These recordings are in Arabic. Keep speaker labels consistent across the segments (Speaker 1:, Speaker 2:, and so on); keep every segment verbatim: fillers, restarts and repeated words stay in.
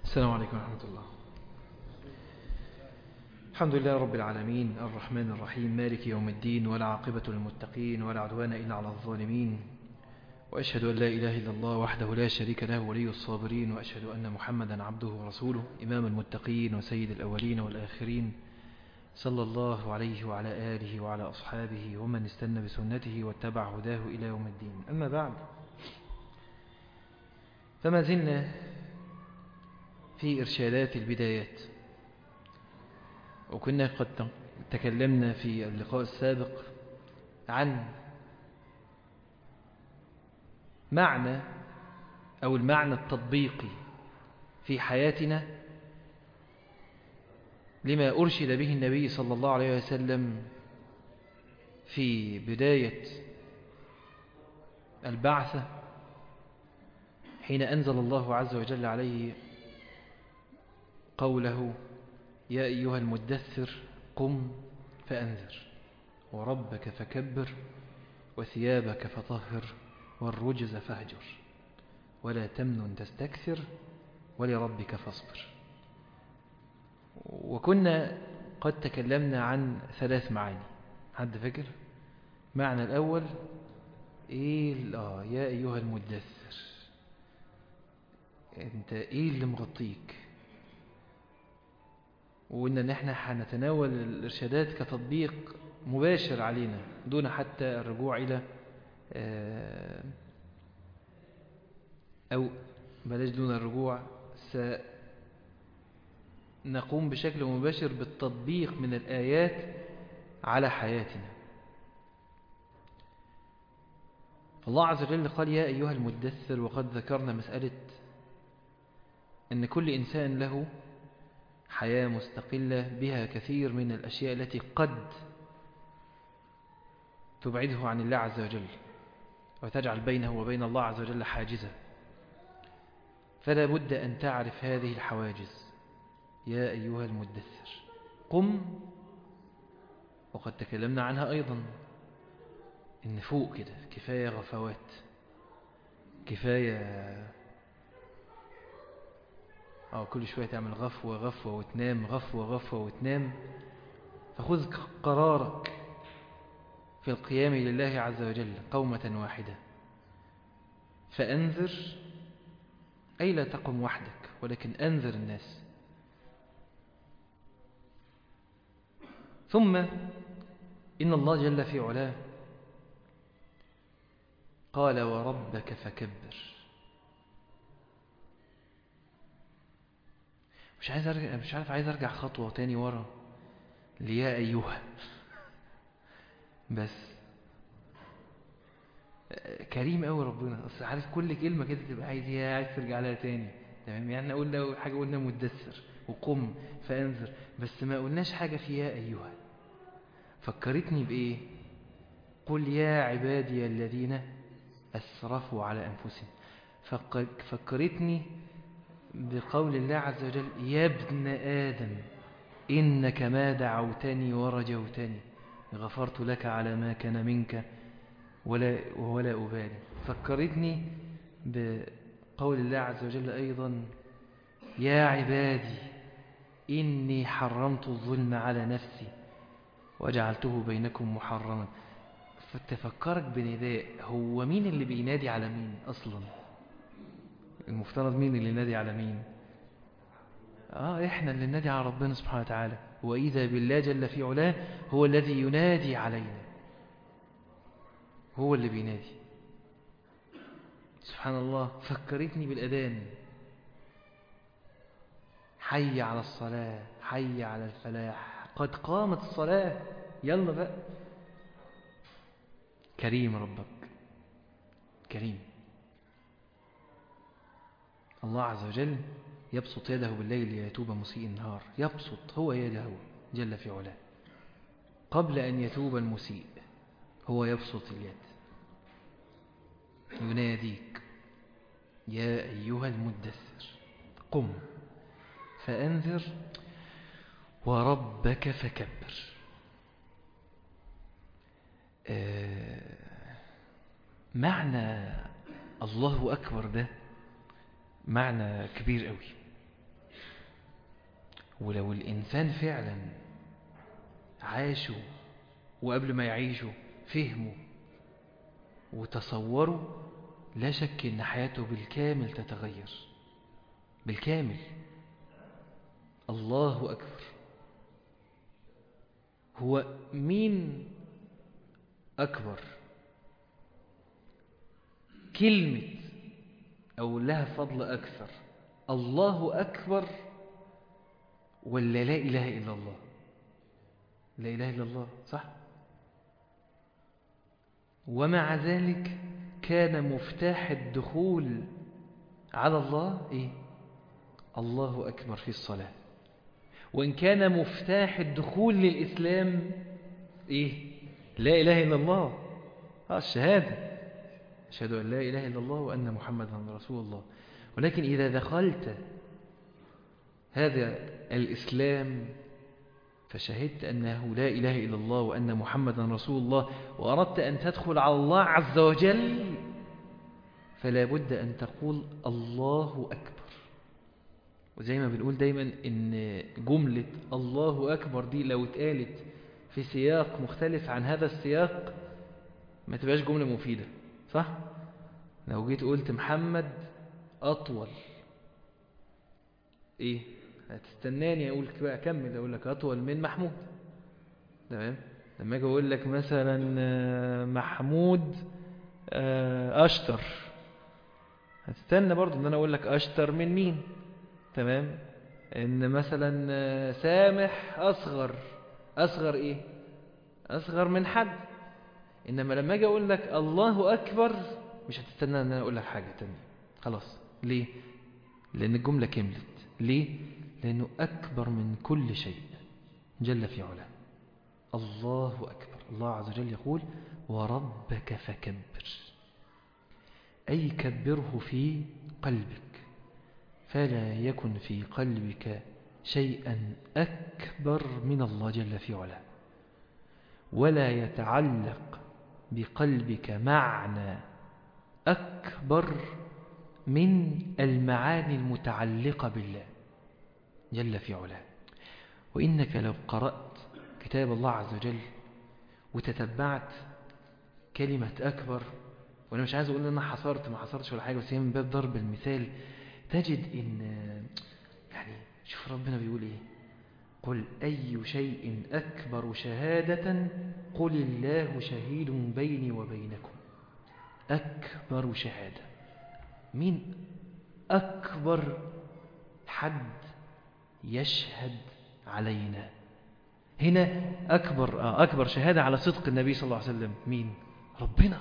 Speaker 1: السلام عليكم ورحمة الله. الحمد لله رب العالمين الرحمن الرحيم مالك يوم الدين، ولا عاقبة للمتقين ولا عدوان إلا على الظالمين، وأشهد أن لا إله إلا الله وحده لا شريك له ولي الصابرين، وأشهد أن محمدا عبده ورسوله إمام المتقين وسيد الأولين والآخرين، صلى الله عليه وعلى آله وعلى أصحابه ومن استنى بسنته واتبع هداه إلى يوم الدين. أما بعد، فما زلنا في إرشادات البدايات، وكنا قد تكلمنا في اللقاء السابق عن معنى أو المعنى التطبيقي في حياتنا لما أرشد به النبي صلى الله عليه وسلم في بداية البعثة، حين أنزل الله عز وجل عليه قوله: يا أيها المدثر قم فأنذر وربك فكبر وثيابك فطهر والرجز فاهجر ولا تمنن تستكثر ولربك فاصبر. وكنا قد تكلمنا عن ثلاث معاني. حد فاكر؟ معنى الأول إيه؟ آه يا أيها المدثر، أنت إيه اللي مغطيك؟ وإن نحن حنتناول الإرشادات كتطبيق مباشر علينا دون حتى الرجوع إلى أو بلاش دون الرجوع، سنقوم بشكل مباشر بالتطبيق من الآيات على حياتنا. الله عز وجل قال: يا أيها المدثر. وقد ذكرنا مسألة أن كل إنسان له حياة مستقلة بها كثير من الأشياء التي قد تبعده عن الله عز وجل وتجعل بينه وبين الله عز وجل حاجزا، فلا بد أن تعرف هذه الحواجز. يا أيها المدثر قم. وقد تكلمنا عنها أيضا، إن فوق كده كفاية غفوات، كفاية أو كل شوية تعمل غفوة غفوة وتنام، غفوة غفوة وتنام. فخذ قرارك في القيام لله عز وجل قومة واحدة. فأنذر، أي لا تقم وحدك ولكن أنذر الناس. ثم إن الله جل في علاه قال: وربك فكبر. مش عايز أرجع، مش عارف عايز أرجع خطوة تاني ورا ليا أيها بس كريم قوي ربنا. أصل عارف كل كلمة كده تبقى عايز يا عايز ترجع لها تاني. تمام؟ يعني قلنا أول حاجة قلنا مدثر وقم فأنذر، بس ما قلناش حاجة في يا أيها. فكرتني بإيه؟ قل يا عبادي الذين أسرفوا على أنفسهم. فكرتني بقول الله عز وجل: يا ابن آدم إنك ما دعوتني ورجوتني غفرت لك على ما كان منك ولا, ولا أبالي. فكرتني بقول الله عز وجل أيضا: يا عبادي إني حرمت الظلم على نفسي وجعلته بينكم محرما. فتفكرك بنداء. هو مين اللي بينادي على مين أصلا؟ المفترض مين اللي ينادي على مين؟ آه إحنا اللي ننادي على ربنا سبحانه وتعالى. وإذا بالله جل في علاه هو الذي ينادي علينا، هو اللي بينادي. سبحان الله. فكرتني بالأذان: حي على الصلاة، حي على الفلاح، قد قامت الصلاة، يلا بقى. كريم ربك، كريم. الله عز وجل يبسط يده بالليل ليتوب مسيء النهار. يبسط هو يده جل في علاه قبل أن يتوب المسيء، هو يبسط اليد يناديك: يا أيها المدثر قم فأنذر وربك فكبر. آه معنى الله أكبر ده معنى كبير قوي. ولو الإنسان فعلا عاشوا وقبل ما يعيشوا فهموا وتصوروا، لا شك إن حياته بالكامل تتغير بالكامل. الله أكبر. هو مين أكبر كلمة أو لها فضل أكثر، الله أكبر ولا لا إله إلا الله؟ لا إله إلا الله، صح؟ ومع ذلك كان مفتاح الدخول على الله إيه؟ الله أكبر في الصلاة. وإن كان مفتاح الدخول للإسلام إيه؟ لا إله إلا الله، آه الشهادة، أشهد أن لا إله إلا الله وأن محمدا رسول الله. ولكن إذا دخلت هذا الإسلام فشهدت أنه لا إله إلا الله وأن محمدا رسول الله، وأردت أن تدخل على الله عز وجل، فلا بد أن تقول الله أكبر. وزي ما بنقول دايما إن جملة الله أكبر دي لو اتقالت في سياق مختلف عن هذا السياق ما تبقاش جملة مفيدة، صح؟ لو جيت قلت محمد أطول، إيه؟ هتستناني أقول بقى أكمل أقول لك أطول من محمود، تمام؟ لما أجي أقول لك مثلا محمود أشطر، هتستنى برضو إن أنا أقول لك أشطر من مين، تمام؟ إن مثلا سامح أصغر، أصغر إيه؟ أصغر من حد. إنما لما أجي أقول لك الله أكبر مش هتستنى أن أنا أقول لك حاجة تانية، خلاص. ليه؟ لأن الجملة كملت. ليه؟ لأنه أكبر من كل شيء جل في علاه. الله أكبر. الله عز وجل يقول وربك فكبر، أي كبره في قلبك، فلا يكن في قلبك شيئا أكبر من الله جل في علاه، ولا يتعلق بقلبك معنى أكبر من المعاني المتعلقة بالله جل في علاه. وإنك لو قرأت كتاب الله عز وجل وتتبعت كلمة أكبر، وأنا مش عايز أقول أن أنا حصرت ما حصرتش ولا حاجة، بس هي من باب ضرب المثال، تجد إن يعني شوف ربنا بيقول إيه، قل أي شيء أكبر شهادة قل الله شهيد بيني وبينكم. أكبر شهادة، مين أكبر حد يشهد علينا هنا؟ أكبر أكبر شهادة على صدق النبي صلى الله عليه وسلم مين؟ ربنا.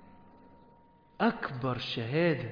Speaker 1: أكبر شهادة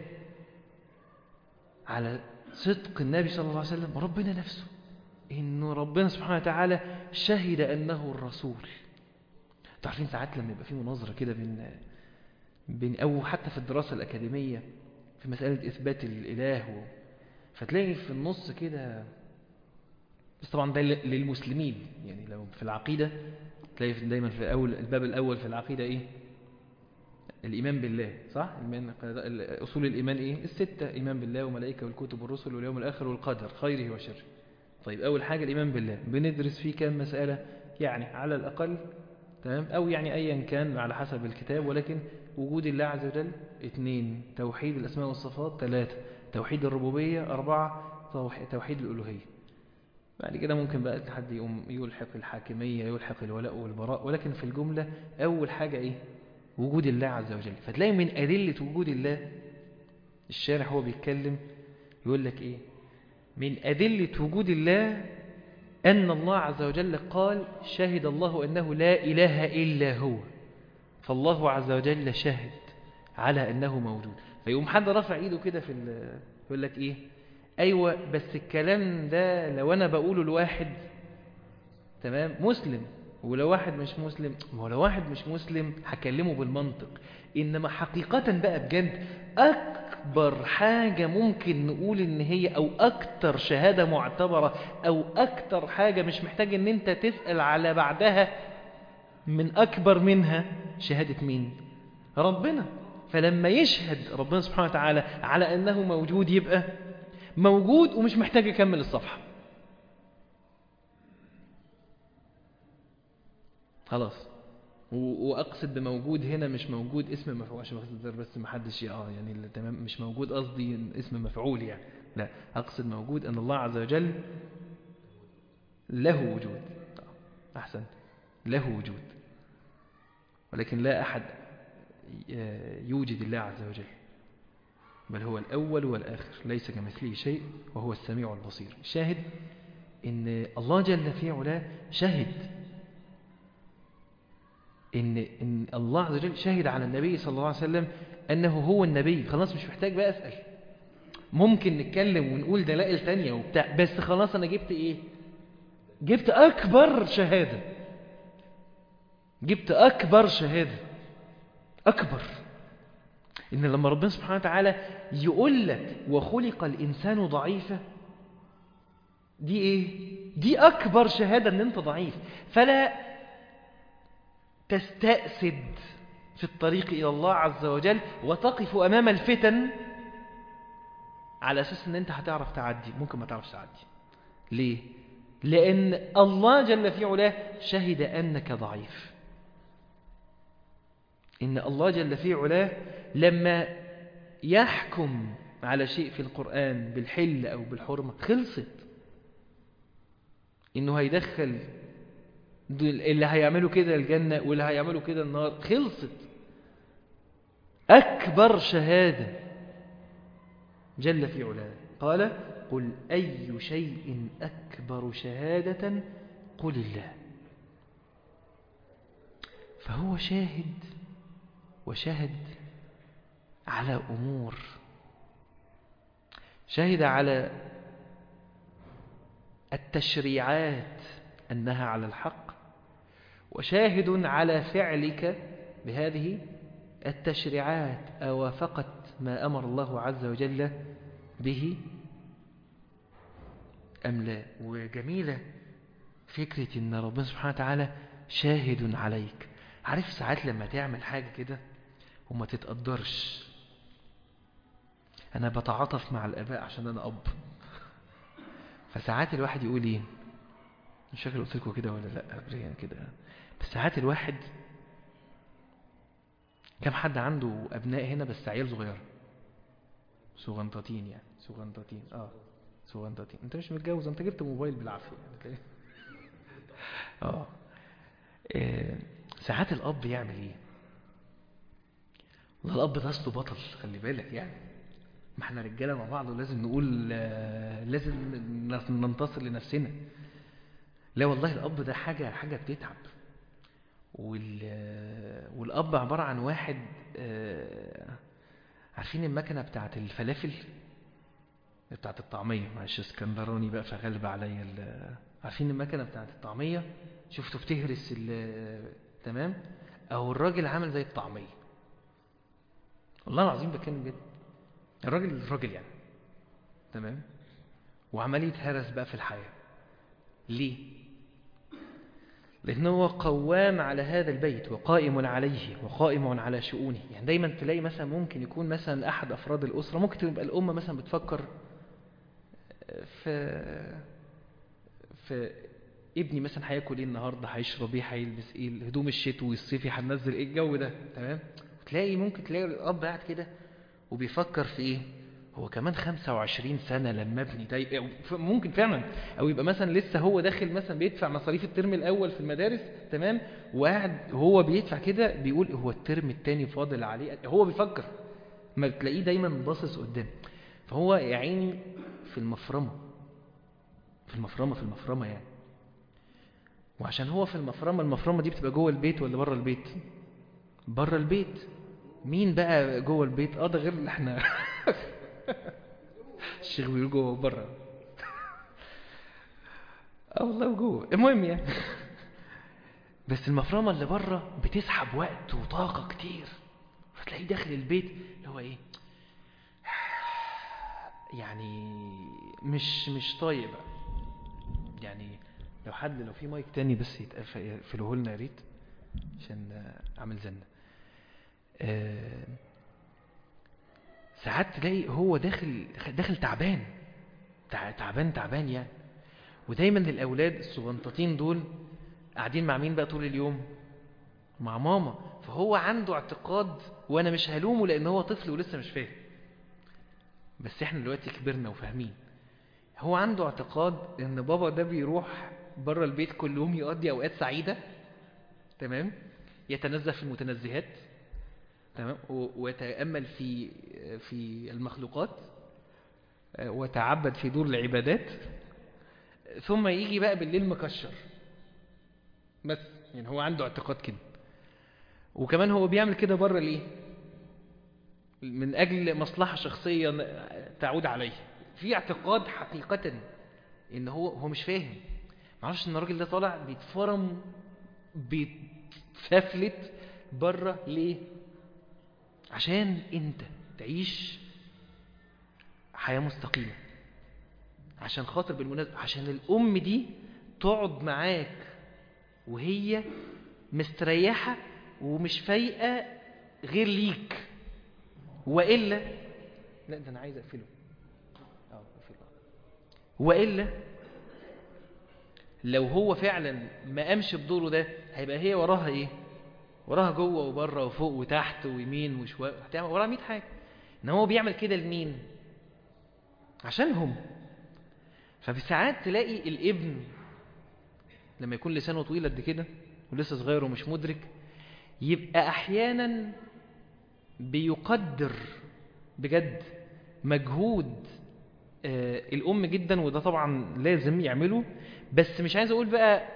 Speaker 1: على صدق النبي صلى الله عليه وسلم ربنا نفسه، إنه ربنا سبحانه وتعالى شهد أنه الرسول. تعرفين ساعات لما يبقى في مناظرة كده بين بين أو حتى في الدراسة الأكاديمية في مسألة إثبات الإله، فتلاقي في النص كده، بس طبعا ده للمسلمين، يعني لو في العقيدة تلاقي دايما في أول الباب الأول في العقيدة إيه؟ الإيمان بالله، صح؟ أصول الإيمان إيه؟ الستة، إيمان بالله وملائكة والكتب والرسل واليوم الآخر والقدر خيره وشره. طيب أول حاجة الإيمان بالله، بندرس فيه كام مسألة يعني على الأقل، تمام؟ أو يعني أيا كان على حسب الكتاب، ولكن وجود الله عز وجل اثنين، توحيد الأسماء والصفات ثلاثة، توحيد الربوبية أربعة، توحيد الألوهية. بعد كده ممكن بقى حد يقوم يلحق الحاكمية، يلحق الولاء والبراء، ولكن في الجملة أول حاجة إيه؟ وجود الله عز وجل. فتلاقي من أدلة وجود الله، الشارح هو بيتكلم يقول لك إيه؟ من أدلة وجود الله أن الله عز وجل قال شهد الله أنه لا إله إلا هو، فالله عز وجل شهد على أنه موجود. فيقوم حد رفع إيده كده في يقول لك إيه؟ أيوة بس الكلام ده لو أنا بقوله لواحد تمام مسلم، ولو واحد مش مسلم، ولو واحد مش مسلم هكلمه بالمنطق. إنما حقيقة بقى بجد أكبر حاجة ممكن نقول إن هي أو أكتر شهادة معتبرة أو أكتر حاجة مش محتاج إن أنت تسأل على بعدها من أكبر منها شهادة مين؟ ربنا. فلما يشهد ربنا سبحانه وتعالى على أنه موجود يبقى موجود ومش محتاج يكمل الصفحة. خلاص. وأقصد بموجود هنا مش موجود اسم مفعول عشان بس ما حدش اه يعني تمام مش موجود قصدي اسم مفعول يعني، لا أقصد موجود أن الله عز وجل له وجود. أحسن، له وجود، ولكن لا أحد يوجد الله عز وجل، بل هو الأول والآخر ليس كمثله شيء وهو السميع البصير. شاهد إن الله جل في علاه شهد إن, إن الله عز وجل شهد على النبي صلى الله عليه وسلم أنه هو النبي. خلاص مش محتاج بقى أسأل، ممكن نتكلم ونقول دلائل تانية وبتاع، بس خلاص أنا جبت إيه؟ جبت أكبر شهادة، جبت أكبر شهادة أكبر. إن لما ربنا سبحانه وتعالى يقول لك وخلق الإنسان ضعيفا، دي إيه؟ دي أكبر شهادة أن أنت ضعيف. فلا تستأسد في الطريق إلى الله عز وجل وتقف أمام الفتن على أساس أن أنت هتعرف تعدي. ممكن ما تعرفش تعدي. ليه؟ لأن الله جل في علاه شهد أنك ضعيف. إن الله جل في علاه لما يحكم على شيء في القرآن بالحل أو بالحرمة خلصت. إنه هيدخل اللي هيعملوا كده الجنة واللي هيعملوا كده النار، خلصت. أكبر شهادة جل في علاه قال قل أي شيء أكبر شهادة قل الله. فهو شاهد وشهد على أمور، شهد على التشريعات أنها على الحق، وشاهد على فعلك بهذه التشريعات أوافقت ما أمر الله عز وجل به أم لا. وجميلة فكرة أن ربنا سبحانه وتعالى شاهد عليك. عارف ساعات لما تعمل حاجة كده وما تتقدرش، أنا بتعاطف مع الآباء عشان أنا أب، فساعات الواحد يقول إيه، مش فاكر قلت لكم كده ولا لا قبل كده، بس ساعات الواحد كم حد عنده أبناء هنا بس عيال صغيرة صغنطتين يعني صغنطتين اه صغنطتين. انت مش متجوز، انت جبت موبايل بالعافية يعني. اه ساعات الأب يعمل ايه؟ والله الأب ده أصله بطل، خلي بالك يعني، ما احنا رجالة مع بعض ولازم نقول لازم ننتصر لنفسنا. لا والله الأب ده حاجة حاجة بتتعب. والأب عبارة عن واحد، عارفين المكنة بتاعت الفلافل بتاعت الطعمية، معلش اسكندراني بقى فغلب عليا، عارفين المكنة بتاعت الطعمية شفتوا بتهرس تمام، او الراجل عامل زي الطعمية. والله العظيم بكلم جد، الراجل الراجل يعني تمام، وعمال يتهرس بقى في الحياة. ليه؟ لأنه هو قوام على هذا البيت وقائم عليه وقائم على شؤونه. يعني دايما تلاقي مثلا ممكن يكون مثلا أحد أفراد الأسرة، ممكن تبقى الأم مثلا بتفكر في في ابني مثلا هياكل ايه النهارده، هيشرب ايه، هيلبس ايه، الهدوم الشتوي والصيفي هننزل ايه، الجو ده تمام. تلاقي ممكن تلاقي الأب قاعد كده وبيفكر في ايه، هو كمان خمسة وعشرين سنة لما ابني ده ممكن فعلا، او يبقى مثلا لسه هو داخل مثلا بيدفع مصاريف الترم الاول في المدارس تمام، وقاعد هو بيدفع كده بيقول هو الترم التاني فاضل عليه، هو بيفكر، ما بتلاقيه دايما باصص قدام. فهو يا عيني في المفرمة في المفرمة في المفرمة يعني. وعشان هو في المفرمة، المفرمة دي بتبقى جوه البيت ولا بره البيت؟ بره البيت. مين بقى جوه البيت؟ اه ده غير اللي احنا الشيخ بيقول جوه وبره. اه والله جوه، المهم يعني. بس المفرمة اللي بره بتسحب وقت وطاقة كتير، فتلاقيه داخل البيت اللي هو ايه يعني مش مش طايق بقى يعني. لو حد لو في مايك تاني بس يقفله لنا يا ريت عشان اعمل زنة. أه ساعات تلاقي هو داخل داخل تعبان تعبان تعبان يعني. ودايما الاولاد الصغنطتين دول قاعدين مع مين بقى طول اليوم؟ مع ماما. فهو عنده اعتقاد، وانا مش هلومه لان هو طفل ولسه مش فاهم، بس احنا دلوقتي كبرنا وفاهمين. هو عنده اعتقاد ان بابا ده بيروح بره البيت كل يوم يقضي اوقات سعيدة، تمام، يتنزه في المتنزهات، تمام، ويتأمل في في المخلوقات، وتعبد في دور العبادات، ثم يجي بقى بالليل مكشر بس. يعني هو عنده اعتقاد كده. وكمان هو بيعمل كده بره ليه؟ من أجل مصلحة شخصية تعود عليه. في اعتقاد حقيقة إن هو هو مش فاهم، معرفش إن الراجل ده طالع بيتفرم بيتفلت بره ليه؟ عشان أنت تعيش حياة مستقيمة، عشان خاطر بالمناسبة عشان الأم دي تقعد معاك وهي مستريحة ومش فايقة غير ليك. وإلا لا ده أنا عايز أقفله. أه أقفله. وإلا لو هو فعلا ما قامش بدوره ده، هيبقى هي وراها إيه؟ وراها جوه وبره وفوق وتحت ويمين وشوال، هتعمل وراها مية حاجة. إن هو بيعمل كده لمين؟ عشانهم. فبساعات تلاقي الابن لما يكون لسانه طويل قد كده ولسه صغير ومش مدرك، يبقى أحيانا بيقدر بجد مجهود آه الأم جدا، وده طبعا لازم يعمله، بس مش عايز أقول بقى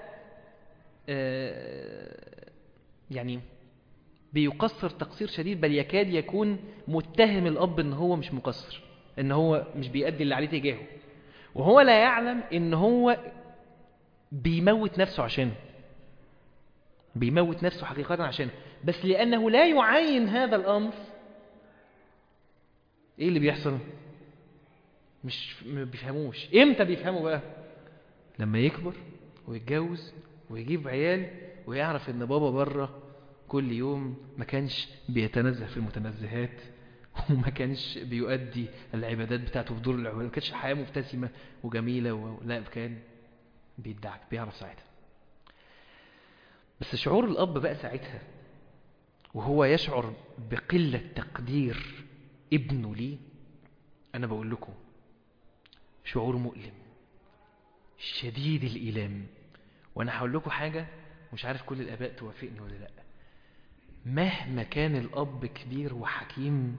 Speaker 1: آه يعني بيقصر تقصير شديد، بل يكاد يكون متهم الأب إن هو مش مقصر، إن هو مش بيأدي اللي عليه تجاهه، وهو لا يعلم إن هو بيموت نفسه عشانه، بيموت نفسه حقيقة عشانه، بس لأنه لا يعاين هذا الأمر. إيه اللي بيحصل؟ مش ما بيفهموش. إمتى بيفهموا بقى؟ لما يكبر ويتجوز ويجيب عيال ويعرف إن بابا بره كل يوم ما كانش بيتنزه في المتنزهات، وما كانش بيؤدي العبادات بتاعته في دور العبادات، ما كانش حياة مبتسمة وجميلة، ولا كان بيدعك. بيعرف ساعتها. بس شعور الأب بقى ساعتها وهو يشعر بقلة تقدير ابنه ليه، أنا بقول لكم شعور مؤلم شديد الإيلام. وأنا هقول لكم حاجة مش عارف كل الآباء توافقني ولا لأ، مهما كان الأب كبير وحكيم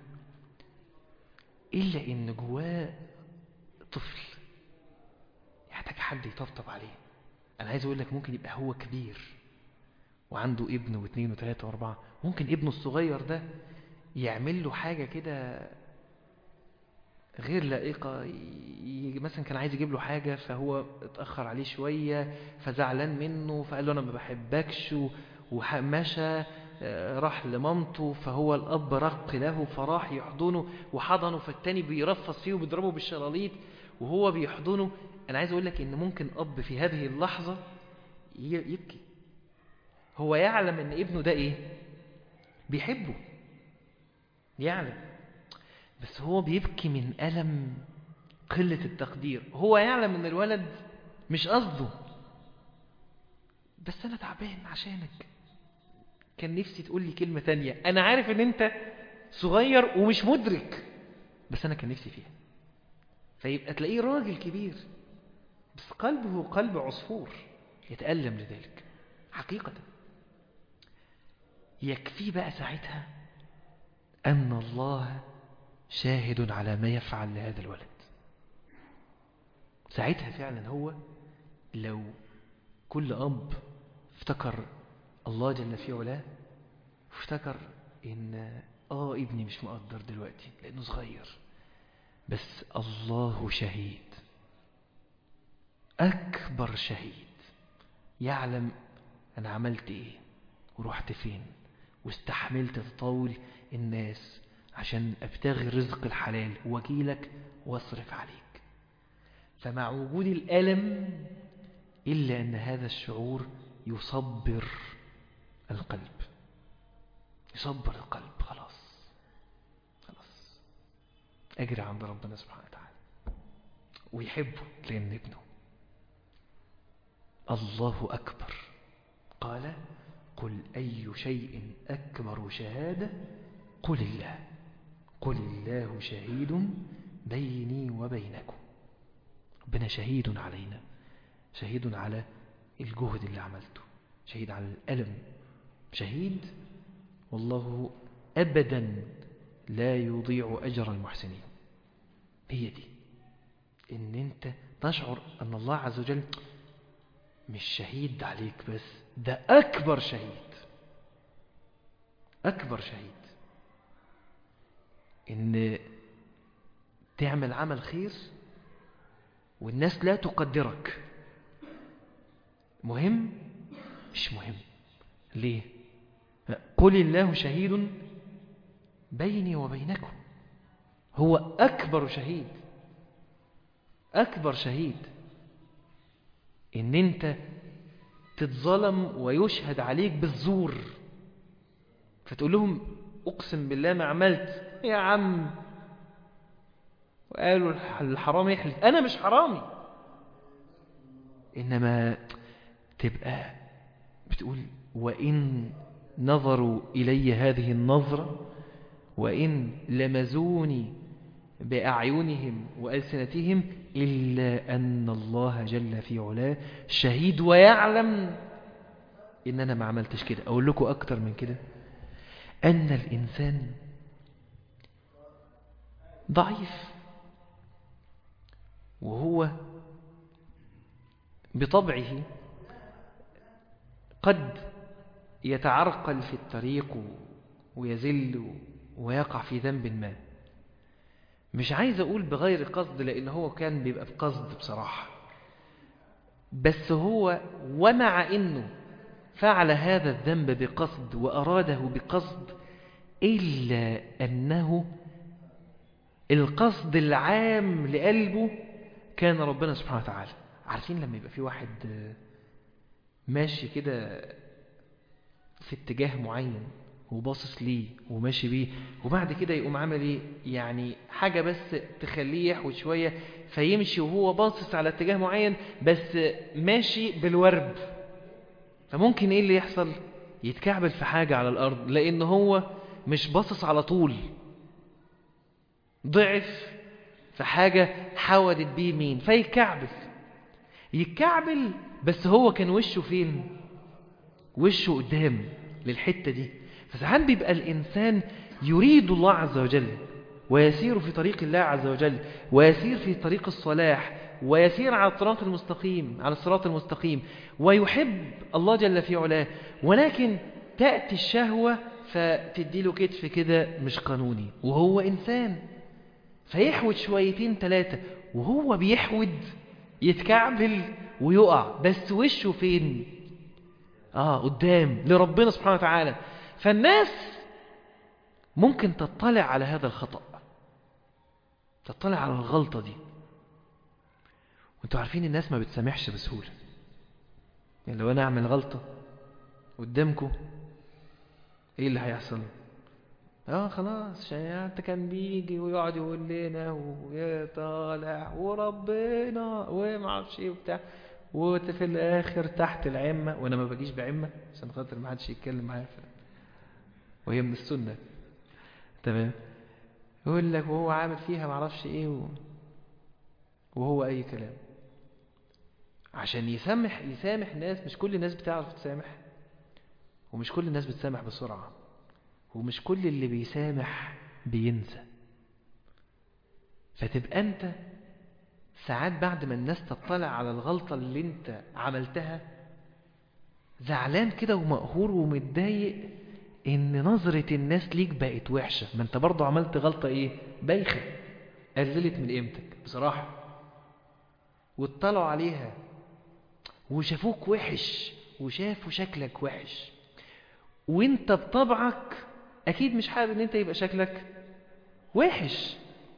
Speaker 1: إلا إن جواه طفل يحتاج حد يطبطب عليه. أنا عايز أقول لك ممكن يبقى هو كبير وعنده ابن واثنين وثلاثة واربعة، ممكن ابنه الصغير ده يعمل له حاجة كده غير لائقة، مثلا كان عايز يجيب له حاجة فهو اتأخر عليه شوية فزعلان منه فقال له أنا ما بحبكش، ومشى راح لمامته، فهو الأب رق له فراح يحضنه وحضنه، فالتاني بيرفص فيه وبيضربه بالشلاليط وهو بيحضنه. أنا عايز أقول لك إن ممكن أب في هذه اللحظة يبكي، هو يعلم إن ابنه ده إيه؟ بيحبه، يعلم، بس هو بيبكي من ألم قلة التقدير. هو يعلم إن الولد مش قصده، بس أنا تعبان عشانك، كان نفسي تقول لي كلمة تانية، أنا عارف إن أنت صغير ومش مدرك، بس أنا كان نفسي فيها. فيبقى تلاقيه راجل كبير بس قلبه قلب عصفور يتألم لذلك حقيقة. يكفي بقى ساعتها أن الله شاهد على ما يفعل لهذا الولد. ساعتها فعلا هو لو كل أب افتكر الله جل في علاه، افتكر إن آه ابني مش مقدر دلوقتي لأنه صغير، بس الله شهيد، أكبر شهيد، يعلم أنا عملت إيه ورحت فين واستحملت تطاول الناس عشان أبتغي رزق الحلال واجيلك واصرف عليك. فمع وجود الألم إلا أن هذا الشعور يصبر القلب، يصبر القلب. خلاص خلاص أجري عند ربنا سبحانه وتعالى ويحبه لأن ابنه. الله أكبر. قال قل أي شيء أكبر شهادة قل الله قل الله شهيد بيني وبينكم. ربنا شهيد علينا، شهيد على الجهد اللي عملته، شهيد على الألم، شهيد والله أبدا لا يضيع أجر المحسنين. هي دي إن أنت تشعر أن الله عز وجل مش شهيد عليك بس، ده أكبر شهيد، أكبر شهيد. إن تعمل عمل خير والناس لا تقدرك مهم؟ مش مهم. ليه؟ قل الله شهيد بيني وبينكم. هو أكبر شهيد، أكبر شهيد. إن أنت تتظلم ويشهد عليك بالزور فتقول لهم أقسم بالله ما عملت يا عم، وقالوا الحرام يحلف أنا مش حرامي. إنما تبقى بتقول وإن نظروا إلي هذه النظرة وإن لمزوني بأعينهم وألسنتهم إلا أن الله جل في علاه شهيد ويعلم إن أنا ما عملتش كده. أقول لكم أكتر من كده، أن الإنسان ضعيف وهو بطبعه قد يتعرقل في الطريق ويزل ويقع في ذنب ما. مش عايز أقول بغير قصد لأن هو كان بيبقى بقصد بصراحة، بس هو ومع إنه فعل هذا الذنب بقصد وأراده بقصد إلا أنه القصد العام لقلبه كان ربنا سبحانه وتعالى. عارفين لما يبقى في واحد ماشي كده في اتجاه معين وباصص ليه وماشي بيه، وبعد كده يقوم عمل ايه؟ يعني حاجة بس تخليه يحوي شوية فيمشي وهو باصص على اتجاه معين بس ماشي بالورب، فممكن ايه اللي يحصل؟ يتكعبل في حاجة على الأرض لأن هو مش باصص على طول، ضعف في حاجة حاودت بيه مين فيتكعبل. يتكعبل بس هو كان وشه فين؟ وشه قدام للحتة دي. فساعات بيبقى الإنسان يريد الله عز وجل ويسير في طريق الله عز وجل ويسير في طريق الصلاح ويسير على الصراط المستقيم على الصراط المستقيم ويحب الله جل في علاه، ولكن تأتي الشهوة فتدي له كتف كده مش قانوني وهو إنسان، فيحود شويتين ثلاثة وهو بيحود يتكعبل ويقع بس وشه فين؟ آه قدام لربنا سبحانه وتعالى. فالناس ممكن تطلع على هذا الخطأ، تطلع على الغلطة دي. وانتوا عارفين الناس ما بتسامحش بسهولة. يعني لو أنا أعمل غلطة قدامكم إيه اللي هيحصل؟ آه خلاص شيعت كان بيجي ويقعد يقول لنا ويطالع وربنا ومعرفش ايه وبتاع، وفي الآخر تحت العمة، وأنا ما بجيش بعمة عشان خاطر ما حدش يتكلم معايا وهي من السنة. تمام. يقول لك وهو عامل فيها معرفش ايه و... وهو أي كلام عشان يسامح يسامح ناس. مش كل الناس بتعرف تسامح، ومش كل الناس بتسامح بسرعة، ومش كل اللي بيسامح بينسى. فتبقى أنت ساعات بعد ما الناس تطلع على الغلطة اللي انت عملتها زعلان كده ومقهور ومتضايق ان نظرة الناس ليك بقت وحشة. ما انت برضو عملت غلطة ايه بايخة قللت من قيمتك بصراحة، واطلعوا عليها وشافوك وحش وشافوا شكلك وحش، وانت بطبعك اكيد مش حابب ان انت يبقى شكلك وحش.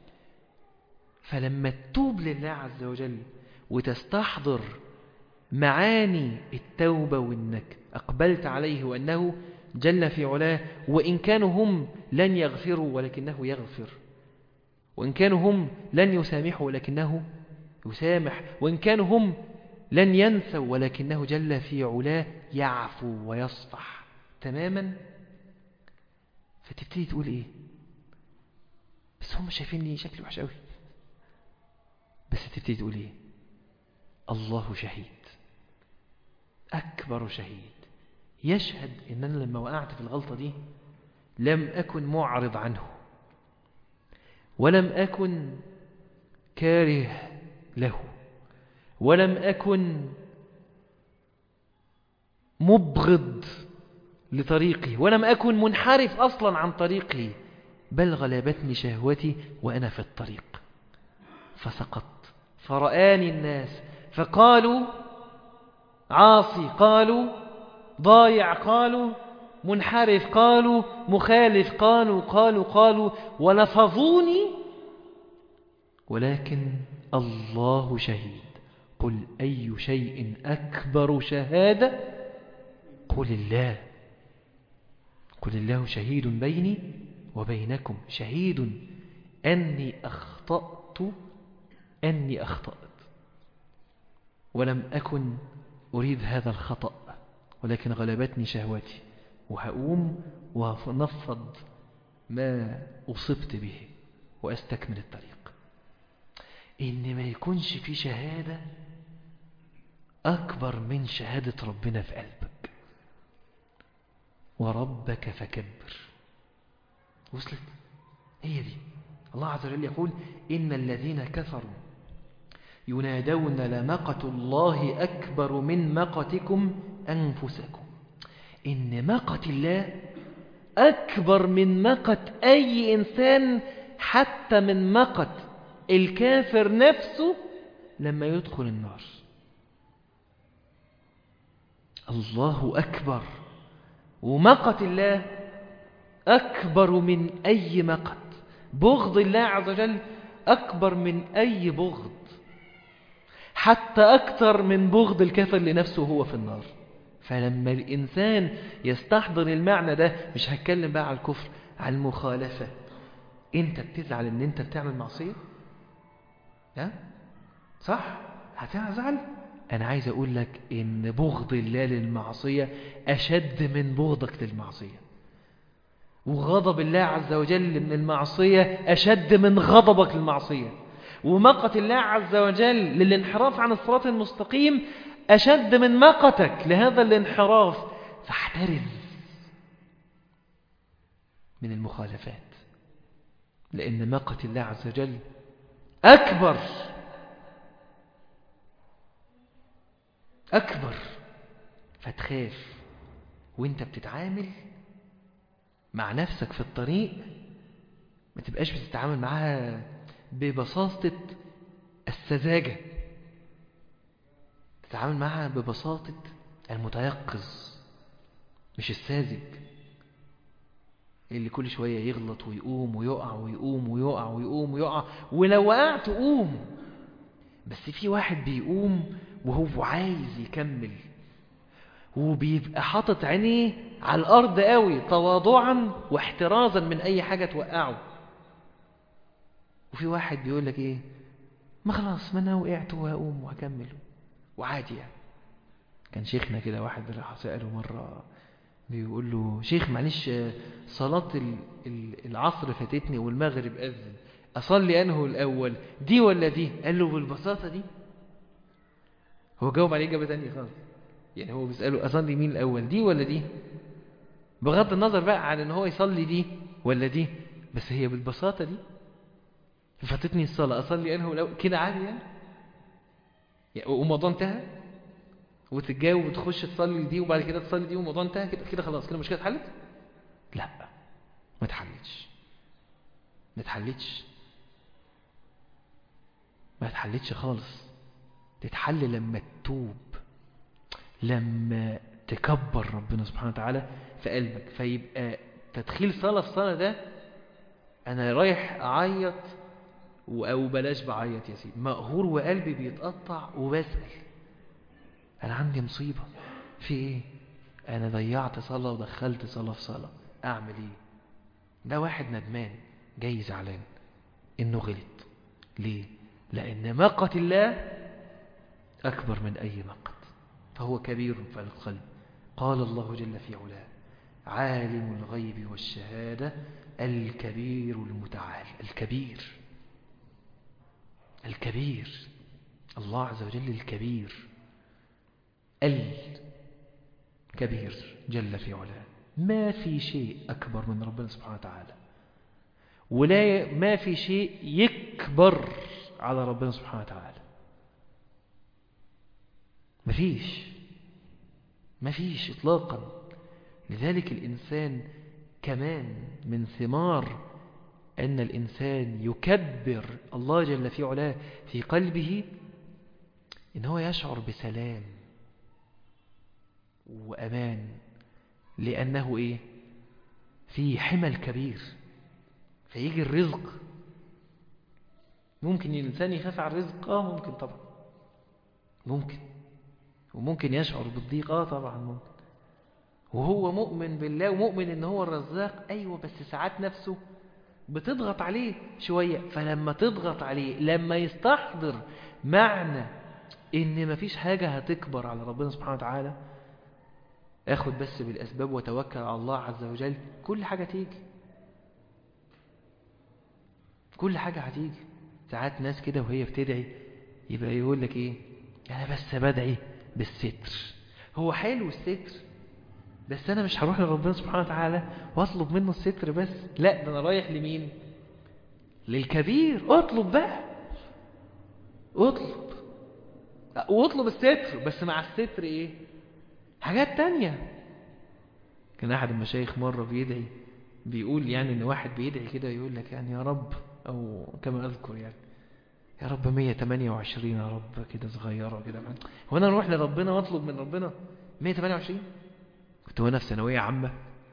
Speaker 1: فلما تتوب لله عز وجل وتستحضر معاني التوبة وانك اقبلت عليه وانه جل في علاه، وان كانوا هم لن يغفروا ولكنه يغفر، وان كانوا هم لن يسامحوا ولكنه يسامح، وان كانوا هم لن ينسوا ولكنه جل في علاه يعفو ويصفح. تماما، فتبتدي تقول ايه؟ بس هم شايفيني شكلي وحش قوي. بس تبتدي تقول ايه؟ الله شهيد، أكبر شهيد يشهد إن أنا لما وقعت في الغلطة دي لم أكن معرض عنه، ولم أكن كاره له، ولم أكن مبغض لطريقه، ولم أكن منحرف أصلا عن طريقه، بل غلبتني شهوتي وأنا في الطريق فسقطت. فرآني الناس فقالوا عاصي، قالوا ضايع، قالوا منحرف، قالوا مخالف، قالوا قالوا قالوا ولفظوني، ولكن الله شهيد. قل أي شيء أكبر شهادة؟ قل الله. قل الله شهيد بيني وبينكم، شهيد أني أخطأت أني أخطأت ولم أكن أريد هذا الخطأ، ولكن غلبتني شهوتي، وهقوم ونفض ما أصبت به وأستكمل الطريق. إن ما يكونش في شهادة أكبر من شهادة ربنا في قلبك. وربك فكبر. وصلت؟ هي دي. الله عز وجل يقول إن الذين كفروا ينادون لمقت الله أكبر من مقتكم أنفسكم. إن مقت الله أكبر من مقت أي إنسان، حتى من مقت الكافر نفسه لما يدخل النار. الله أكبر، ومقت الله أكبر من أي مقت. بغض الله عز وجل أكبر من أي بغض، حتى أكثر من بغض الكافر لنفسه هو في النار. فلما الإنسان يستحضر المعنى ده، مش هتكلم بقى على الكفر، على المخالفة. أنت بتزعل أن أنت بتعمل معصية؟ ها؟ صح؟ هتزعل؟ أنا عايز أقول لك إن بغض الله للمعصية أشد من بغضك للمعصية، وغضب الله عز وجل من المعصية أشد من غضبك للمعصية، ومقت الله عز وجل للانحراف عن الصراط المستقيم أشد من مقتك لهذا الانحراف. فاحترز من المخالفات، لأن مقت الله عز وجل أكبر أكبر. فتخاف وانت بتتعامل مع نفسك في الطريق، ما تبقاش بتتعامل معها ببساطة السذاجة، تتعامل معها ببساطة المتيقظ مش الساذج اللي كل شوية يغلط ويقوم ويقع ويقوم ويقع ويقوم ويقع، ولو وقعت قوم. بس في واحد بيقوم وهو عايز يكمل، وبيبقى حاطط عينيه على الأرض قوي تواضعا واحترازا من أي حاجة توقعه. وفي واحد بيقول لك إيه، ما خلاص، ما أنا وقعت وهقوم وهكمل وعادي يعني. كان شيخنا كده واحد راح سأله مرة، بيقول له شيخ معلش صلاة العصر فاتتني والمغرب أذن، أصلي أنه الأول دي ولا دي؟ قال له بالبساطة دي. هو جاوب عليه إجابة تانية خالص، يعني هو بيسأله أصلي مين الأول، دي ولا دي؟ بغض النظر بقى عن ان هو يصلي دي ولا دي، بس هي بالبساطة دي. فاتتني الصلاة أصلي أنه الأول كده عادي يعني، وموضوع انتهى. وتتجاوب وتخش تصلي دي وبعد كده تصلي دي والموضوع انتهى كده كده خلاص، كده المشكلة اتحلت؟ لا، ما اتحلتش ما اتحلتش ما اتحلتش خالص. تتحل لما تتوب، لما تكبر ربنا سبحانه وتعالى في قلبك. فيبقى تدخيل صلاة في صلاة ده أنا رايح أعيط أو بلاش بعيط يا سيدي، مقهور وقلبي بيتقطع وبسأل أنا عندي مصيبة في إيه؟ أنا ضيعت صلاة ودخلت صلاة في صلاة، أعمل إيه؟ ده واحد ندمان جاي زعلان إنه غلط. ليه؟ لأن مقت الله أكبر من أي مقت، فهو كبير في القلب. قال الله جل في علاه عالم الغيب والشهادة الكبير المتعال. الكبير الكبير الله عز وجل الكبير الكبير جل في علاه. ما في شيء أكبر من ربنا سبحانه وتعالى، ولا ما في شيء يكبر على ربنا سبحانه وتعالى. ما فيش ما فيش إطلاقا. لذلك الإنسان كمان من ثمار أن الإنسان يكبر الله جل في علاه في قلبه إن هو يشعر بسلام وأمان، لأنه إيه؟ في حمل كبير، فيجي الرزق. ممكن الإنسان يخاف على الرزق؟ آه ممكن طبعا، ممكن. وممكن يشعر بالضيق؟ آه طبعا ممكن. وهو مؤمن بالله ومؤمن إن هو الرزاق، أيوة، بس ساعات نفسه بتضغط عليه شوية. فلما تضغط عليه، لما يستحضر معنى إن مفيش حاجة هتكبر على ربنا سبحانه وتعالى، أخذ بس بالأسباب وتوكل على الله عز وجل، كل حاجة تيجي، كل حاجة هتيجي. ساعات ناس كده وهي بتدعي يبقى يقول لك إيه؟ أنا بس بدعي بالستر. هو حلو الستر، بس أنا مش هروح لربنا سبحانه وتعالى وأطلب منه الستر بس، لا، ده أنا رايح لمين؟ للكبير. أطلب بقى، أطلب واطلب الستر، بس مع الستر إيه؟ حاجات تانية. كان أحد المشايخ مرة بيدعي، بيقول يعني إن واحد بيدعي كده يقول لك يعني يا رب، أو كما أذكر يعني يا رب مية وتمانية وعشرين يا رب كده صغيرة كده. هو أنا أروح لربنا وأطلب من ربنا مية وتمانية وعشرين؟ كنت وأنا في ثانوية عامة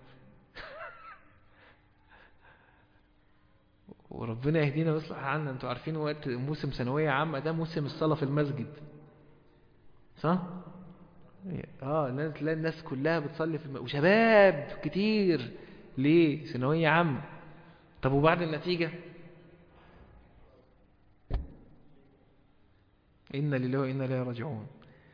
Speaker 1: وربنا يهدينا ويصلح عنا. أنتوا عارفين وقت موسم ثانوية عامة ده موسم الصلاة في المسجد، صح؟ اه الناس تلاقي الناس كلها بتصلي في الم... وشباب كتير. ليه؟ ثانوية عامة. طب وبعد النتيجة؟ إنا لله وإنا إليه راجعون.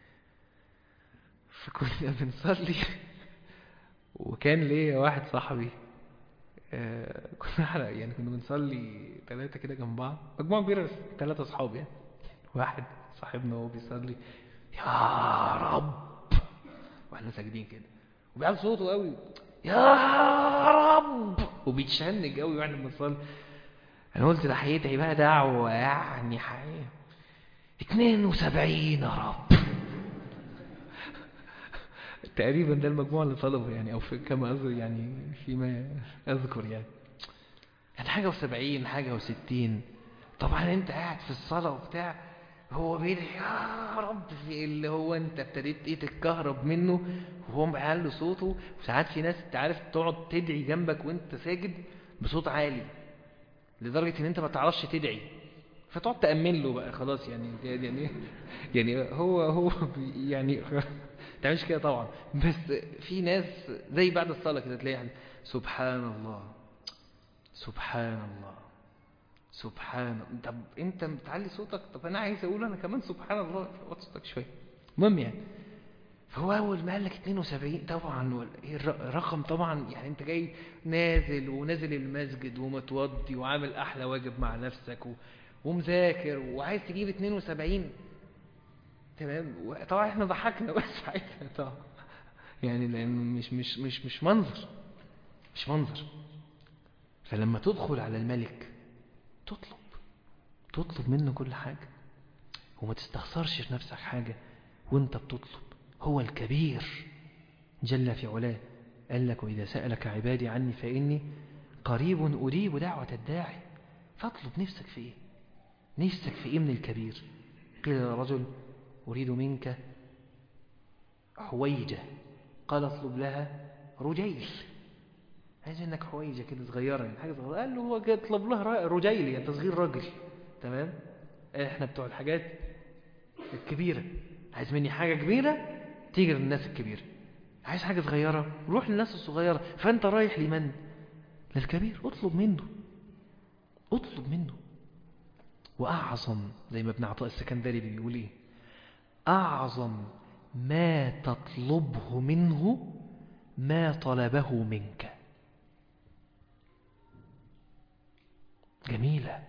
Speaker 1: فكنا بنصلي وكان ليه واحد صاحبي آه كنا يعني كنا بنصلي ثلاثة كده جنب بعض، مجموعة كبيرة بس ثلاثة أصحاب يعني. واحد صاحبنا وهو بيصلي يا رب، واحنا ساجدين كده وبيعمل صوته قوي يا رب وبيتشنج قوي واحنا بنصلي. انا قلت ده هيدعي بقى دعوه يعني حقيقة اتنين وسبعين يا رب تقريبا ده المجموعه اللي طلبوا يعني، او في كما اذكر يعني فيما اذكر يعني يعني حاجه وسبعين حاجه وستين. طبعا انت قاعد في الصلاه وبتاع، هو بيدعي يا رب في اللي هو انت ابتديت ايه تتكهرب منه وهو معلي صوته. وساعات في ناس انت عارف تقعد تدعي جنبك وانت ساجد بصوت عالي لدرجة ان انت ما تعرفش تدعي، فتقعد تأمن له بقى خلاص يعني يعني يعني هو هو يعني تعملش كده طبعا. بس في ناس زي بعد الصلاة كده تلاقي يعني سبحان الله سبحان الله سبحان. طب انت بتعلي صوتك، طب انا عايز اقول انا كمان سبحان الله، وطي صوتك شويه. المهم يعني فهو اول ما قال لك اتنين وسبعين طبعا الرقم طبعا يعني انت جاي نازل ونازل المسجد ومتوضي وعامل احلى واجب مع نفسك ومذاكر وعايز تجيب اتنين وسبعين، تمام. طبعا احنا ضحكنا بس ساعتها طبعا يعني لان مش مش مش مش منظر مش منظر. فلما تدخل على الملك تطلب تطلب منه كل حاجة وما تستخسرش في نفسك حاجة وانت بتطلب. هو الكبير جل في علاه. قال لك وإذا سألك عبادي عني فإني قريب أجيب دعوة الداعي. فاطلب نفسك في إيه؟ نفسك في إيه من الكبير؟ قيل للرجل أريد منك حويجة، قال اطلب لها رجيل. عايز منك حويجة كده صغيرة يعني حاجة صغيرة. قال له هو كده اطلب لها رجيل يعني تصغير راجل، تمام. احنا بتوع الحاجات الكبيرة، عايز مني حاجة كبيرة تيجي للناس الكبيرة، عايز حاجة صغيرة روح للناس الصغيرة. فانت رايح لمن؟ للكبير. اطلب منه اطلب منه. وأعظم زي ما ابن عطاء السكندري بيقول ايه، أعظم ما تطلبه منه ما طلبه منك. جميلة.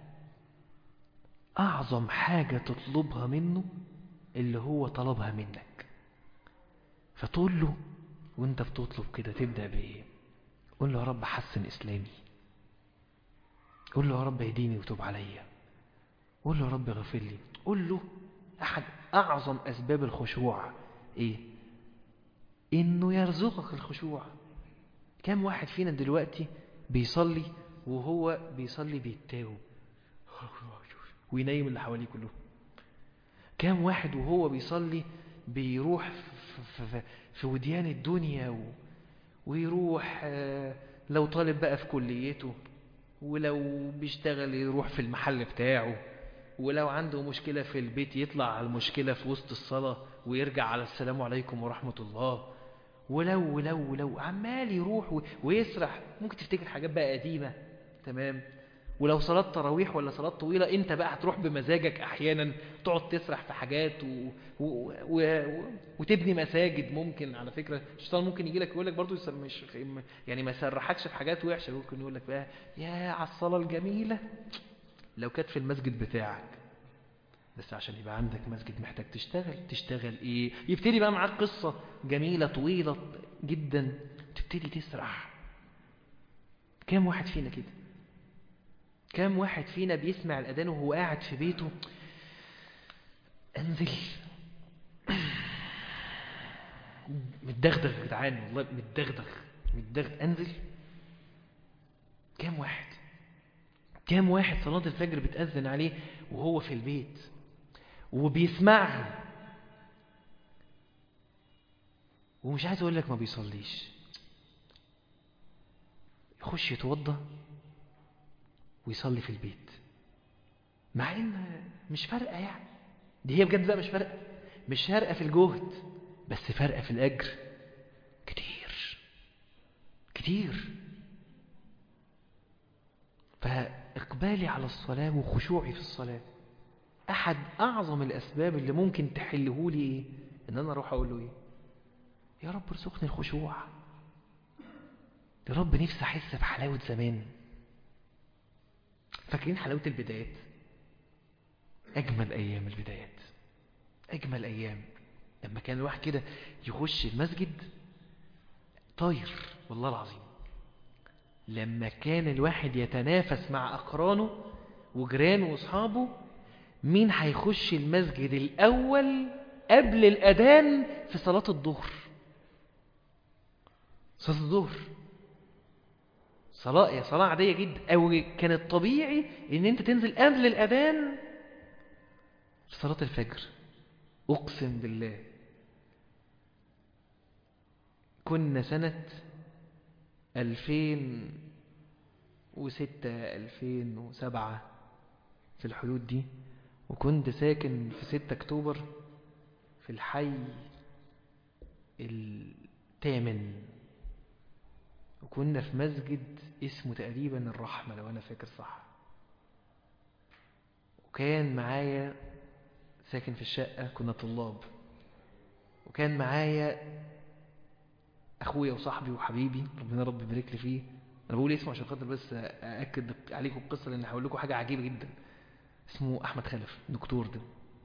Speaker 1: أعظم حاجة تطلبها منه اللي هو طلبها منك. فتقول له وانت بتطلب كده تبدأ بإيه؟ قول له يا رب حسن إسلامي. قول له يا رب اهديني وتوب عليا. قول له يا رب اغفر لي. قول له أحد أعظم أسباب الخشوع إيه؟ إنه يرزقك الخشوع. كم واحد فينا دلوقتي بيصلي وهو بيصلي بيتاوب وينيم اللي حواليه كله؟ كم واحد وهو بيصلي بيروح في, في, في وديان الدنيا و ويروح لو طالب بقى في كليته، ولو بيشتغل يروح في المحل بتاعه، ولو عنده مشكلة في البيت يطلع على المشكلة في وسط الصلاة ويرجع على السلام عليكم ورحمة الله. ولو ولو ولو عمال يروح ويسرح. ممكن تفتكر حاجات بقى قديمة، تمام؟ ولو صلاة تراويح ولا صلاة طويلة انت بقى هتروح بمزاجك احيانا تقعد تسرح في حاجات و... و... و... وتبني مساجد. ممكن على فكرة الشيطان ممكن يجي لك يقول لك برضو مش يعني ما يسرحكش في حاجات وحشة. ممكن يقول لك بقى يا على الصلاة الجميلة لو كانت في المسجد بتاعك. بس عشان يبقى عندك مسجد محتاج تشتغل. تشتغل ايه؟ يبتدي بقى معاك قصة جميلة طويلة جدا تبتدي تسرح. كم واحد فينا كده؟ كم واحد فينا بيسمع الأذان وهو قاعد في بيته؟ انزل متدغدغ يا جدعان، والله متدغدغ متدغدغ انزل. كم واحد كم واحد صلاة الفجر بتأذن عليه وهو في البيت وبيسمعها ومش عايز اقول لك ما بيصليش. يخش يتوضى ويصلي في البيت، مع ان مش فارقه يعني. دي هي بجد بقى مش فارقه، مش فارقه في الجهد، بس فارقه في الاجر كتير كتير. فاقبالي على الصلاه وخشوعي في الصلاه احد اعظم الاسباب اللي ممكن تحله لي ايه؟ ان انا اروح اقول له ايه؟ يا رب ارزقني الخشوع. يا رب نفسي احس بحلاوه زمان. فاكرين حلاوه البدايات؟ اجمل ايام البدايات، اجمل ايام لما كان الواحد كده يخش المسجد طاير. والله العظيم لما كان الواحد يتنافس مع اقرانه وجيرانه واصحابه مين هيخش المسجد الاول قبل الاذان في صلاه الظهر. صلاه الظهر صلاه يا صلاه عاديه جدا، او كان الطبيعي ان انت تنزل قبل الاذان في صلاه الفجر. اقسم بالله كنا سنة ألفين وستة ألفين وسبعة في الحدود دي، وكنت ساكن في ستة أكتوبر في الحي الثامن، وكنا في مسجد اسمه تقريبا الرحمة لو أنا فاكر صح. وكان معايا ساكن في الشقة، كنا طلاب، وكان معايا اخويا وصاحبي وحبيبي ربنا رب يبارك لي فيه. انا بقول اسمه عشان خاطر بس ااكد عليكم القصه، لان هقول لكم حاجه عجيبه جدا. اسمه احمد خلف، دكتور ده.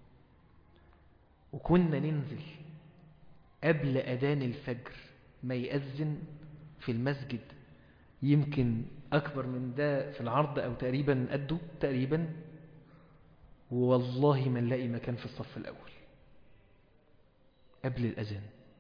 Speaker 1: وكنا ننزل قبل اذان الفجر ما يأذن في المسجد، يمكن اكبر من ده في العرض او تقريبا قده تقريبا، والله ما نلاقي مكان في الصف الاول قبل الاذان.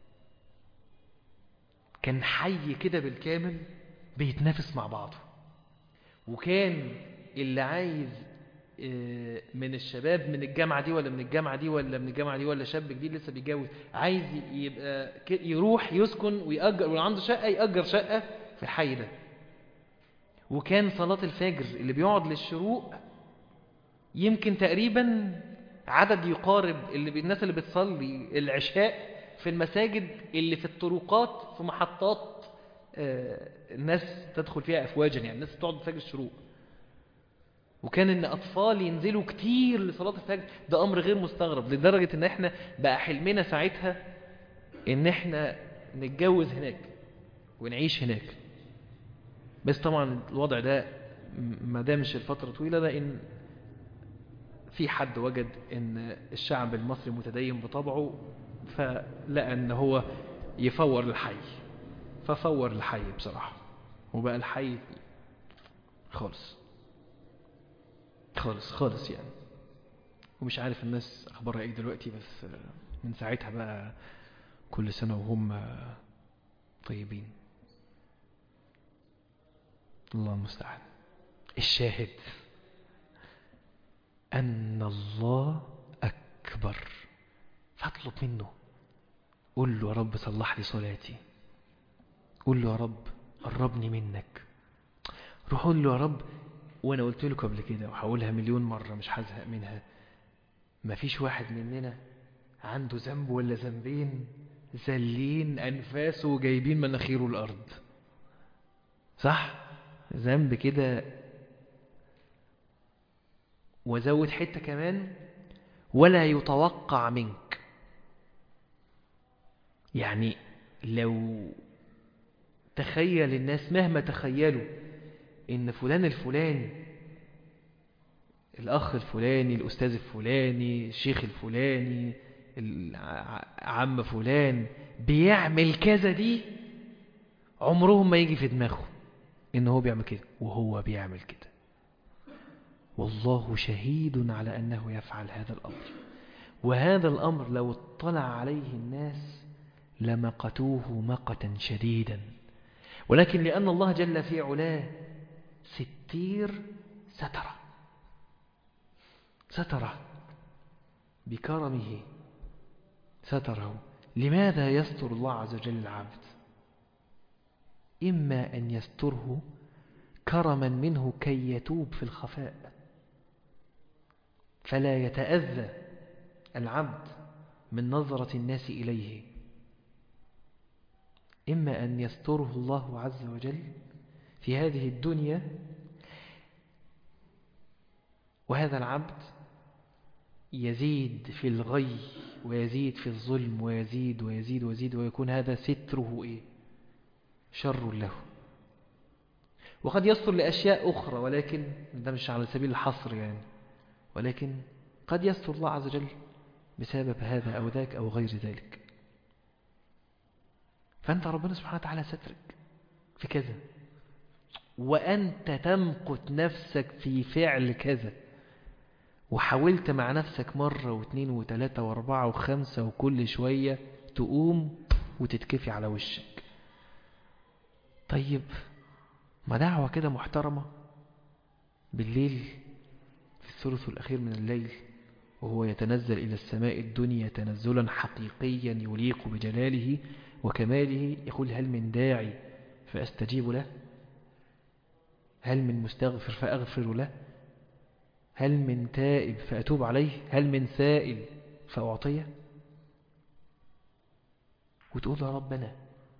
Speaker 1: كان حي كده بالكامل بيتنافس مع بعضه. وكان اللي عايز من الشباب من الجامعة دي ولا من الجامعة دي ولا من الجامعة دي ولا شاب جديد لسه بيتجوز عايز يبقى يروح يسكن ويأجر، ولو عنده شقة يأجر شقة في الحي ده. وكان صلاة الفجر اللي بيقعد للشروق يمكن تقريبا عدد يقارب اللي الناس اللي بتصلي العشاء في المساجد اللي في الطرقات في محطات الناس تدخل فيها أفواجا، يعني الناس تقعد فجر الشروق. وكان ان اطفال ينزلوا كتير لصلاة الفجر، ده امر غير مستغرب، لدرجة ان احنا بقى حلمنا ساعتها ان احنا نتجوز هناك. ونعيش هناك. بس طبعا الوضع ده ما دامش الفترة طويلة، لأن في حد وجد ان الشعب المصري متدين بطبعه، فلقى ان هو يفور الحي، ففور الحي بصراحة، وبقى الحي خالص خالص خالص يعني. ومش عارف الناس اخبارها ايه دلوقتي، بس من ساعتها بقى كل سنة وهم طيبين. الله المستعان. الشاهد أن الله أكبر، فاطلب منه. قل له يا رب صلح لي صلاتي، قل له يا رب قربني منك، روح قل له يا رب. وانا قلت لكم قبل كده وهقولها مليون مرة مش هزهق منها، مفيش واحد مننا عنده ذنب ولا ذنبين زلين أنفاسه وجايبين مناخيره الأرض، صح؟ ذنب كده. وزود حتة كمان، ولا يتوقع منك. يعني لو تخيل الناس مهما تخيلوا ان فلان الفلاني، الاخ الفلاني، الاستاذ الفلاني، الشيخ الفلاني، العم فلان بيعمل كذا، دي عمرهم ما يجي في دماغه ان هو بيعمل كده، وهو بيعمل كده. والله شهيد على انه يفعل هذا الامر. وهذا الامر لو اطلع عليه الناس لمقتوه مقتا شديدا، ولكن لأن الله جل في علاه ستير ستره ستره بكرمه ستره. لماذا يستر الله عز وجل العبد؟ إما أن يستره كرما منه كي يتوب في الخفاء فلا يتأذى العبد من نظرة الناس إليه، إما أن يستره الله عز وجل في هذه الدنيا، وهذا العبد يزيد في الغي ويزيد في الظلم ويزيد ويزيد ويزيد، ويكون هذا ستره إيه؟ شر له. وقد يستر لأشياء أخرى، ولكن ده مش على سبيل الحصر يعني، ولكن قد يستر الله عز وجل بسبب هذا أو ذاك أو غير ذلك. فأنت ربنا سبحانه وتعالى سترك في كذا، وأنت تمقت نفسك في فعل كذا، وحاولت مع نفسك مرة واثنين وثلاثة واربعة وخمسة، وكل شوية تقوم وتتكفي على وشك. طيب ما دعوة كده محترمة بالليل في الثلث الأخير من الليل، وهو يتنزل إلى السماء الدنيا تنزلا حقيقيا يليق بجلاله وكماله، يقول هل من داعي فأستجيب له؟ هل من مستغفر فأغفر له؟ هل من تائب فأتوب عليه؟ هل من سائل فأعطيه؟ وتقول يا رب أنا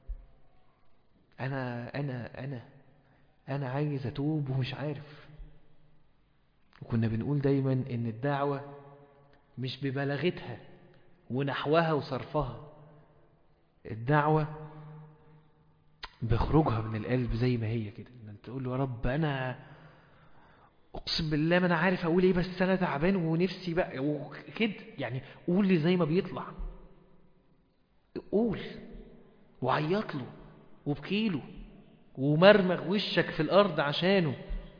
Speaker 1: أنا أنا أنا أنا عايز أتوب ومش عارف. وكنا بنقول دايما إن الدعوة مش ببلاغتها ونحوها وصرفها، الدعوة بخروجها من القلب زي ما هي كده. ان انت تقول له يا رب انا اقسم بالله ما انا عارف اقول ايه، بس انا تعبان ونفسي بقى وكده يعني. قول لي زي ما بيطلع، قول وعيط له وبكيله ومرمغ وشك في الارض عشانه،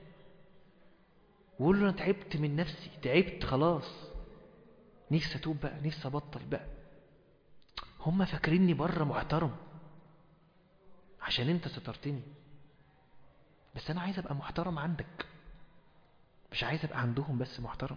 Speaker 1: وقول له انا تعبت من نفسي، تعبت خلاص، نفسي اتوب بقى، نفسي ابطل بقى. هم فاكريني بره محترم عشان انت سترتني، بس انا عايز ابقى محترم عندك، مش عايز ابقى عندهم بس محترم.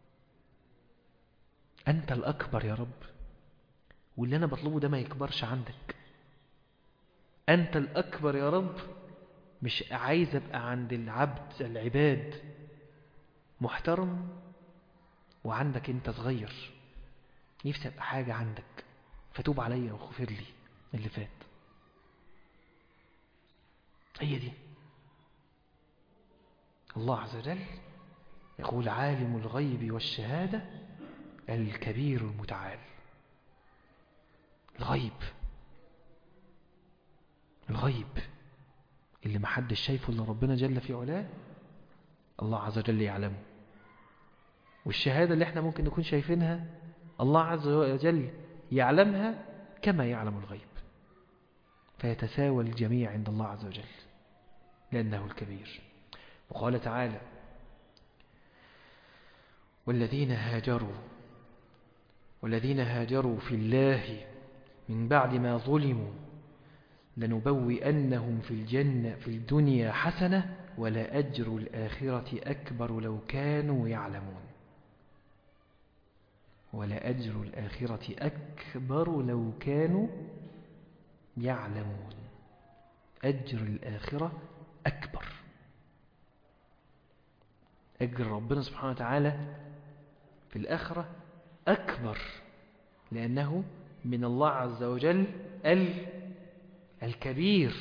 Speaker 1: انت الاكبر يا رب، واللي انا بطلبه ده ما يكبرش عندك. انت الاكبر يا رب، مش عايز ابقى عند العبد العباد محترم وعندك انت صغير. نفسي ابقى حاجة عندك، فتوب عليا وغفر لي اللي فات. هي دي. الله عز وجل يقول عالم الغيب والشهادة الكبير المتعال. الغيب الغيب اللي محدش شايفه إلا ربنا جل في علاه، الله عز وجل يعلمه. والشهادة اللي احنا ممكن نكون شايفينها الله عز وجل يعلمها كما يعلم الغيب، فيتساوى الجميع عند الله عز وجل لأنه الكبير. وقال تعالى: والذين هاجروا والذين هاجروا في الله من بعد ما ظلموا لنبوئنهم في الجنة في الدنيا حسنة ولأجر الآخرة أكبر لو كانوا يعلمون. ولأجر الآخرة أكبر لو كانوا يعلمون. أجر الآخرة أكبر. أجر ربنا سبحانه وتعالى في الآخرة أكبر لأنه من الله عز وجل الكبير.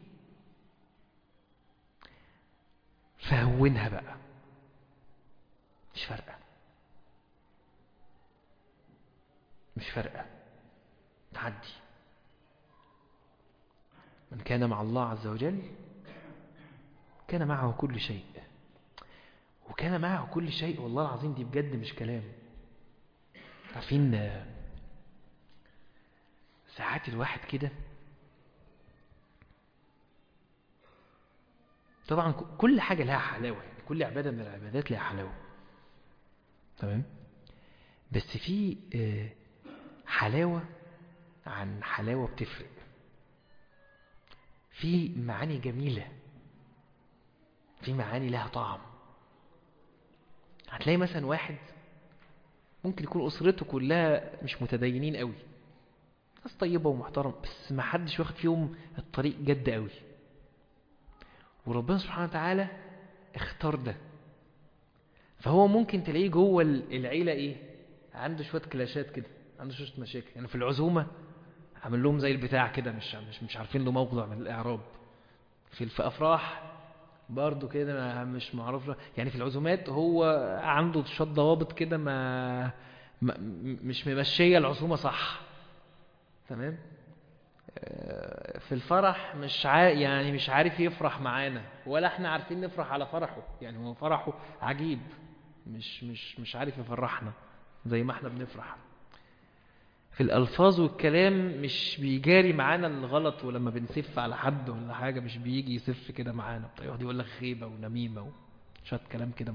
Speaker 1: فهونها بقى، مش فارقة مش فارقة تعدي. من كان مع الله عز وجل كان معه كل شيء. وكان معه كل شيء والله العظيم دي بجد مش كلام. عارفين ساعات الواحد كده، طبعا كل حاجة لها حلاوة، يعني كل عبادة من العبادات لها حلاوة، تمام؟ بس في حلاوة عن حلاوة بتفرق. في معاني جميلة، في معاني لها طعم. هتلاقي مثلا واحد ممكن يكون أسرته كلها مش متدينين قوي، ناس طيبة ومحترم، بس ما حدش واخد فيهم الطريق جد قوي، وربنا سبحانه وتعالى اختار ده. فهو ممكن تلاقيه جوه العيلة ايه، عنده شوية كلاشات كده، عنده شوية مشاكل. يعني في العزومة عامل لهم زي البتاع كده، مش مش مش عارفين له موضع من الإعراب. في في أفراح برضو كده مش معروف له. يعني في العزومات هو عنده شوية ضوابط كده، ما, ما مش ممشية العزومة صح، تمام؟ في الفرح مش عا... يعني مش عارف يفرح معانا، ولا احنا عارفين نفرح على فرحه. يعني هو فرحه عجيب، مش مش مش عارف يفرحنا زي ما احنا بنفرح. في الألفاظ والكلام مش بيجاري معانا الغلط، ولما بنسف على حد ولا حاجة مش بيجي يسف كده معانا، يقعد يقول لك غيبة ونميمة وشوية كلام كده.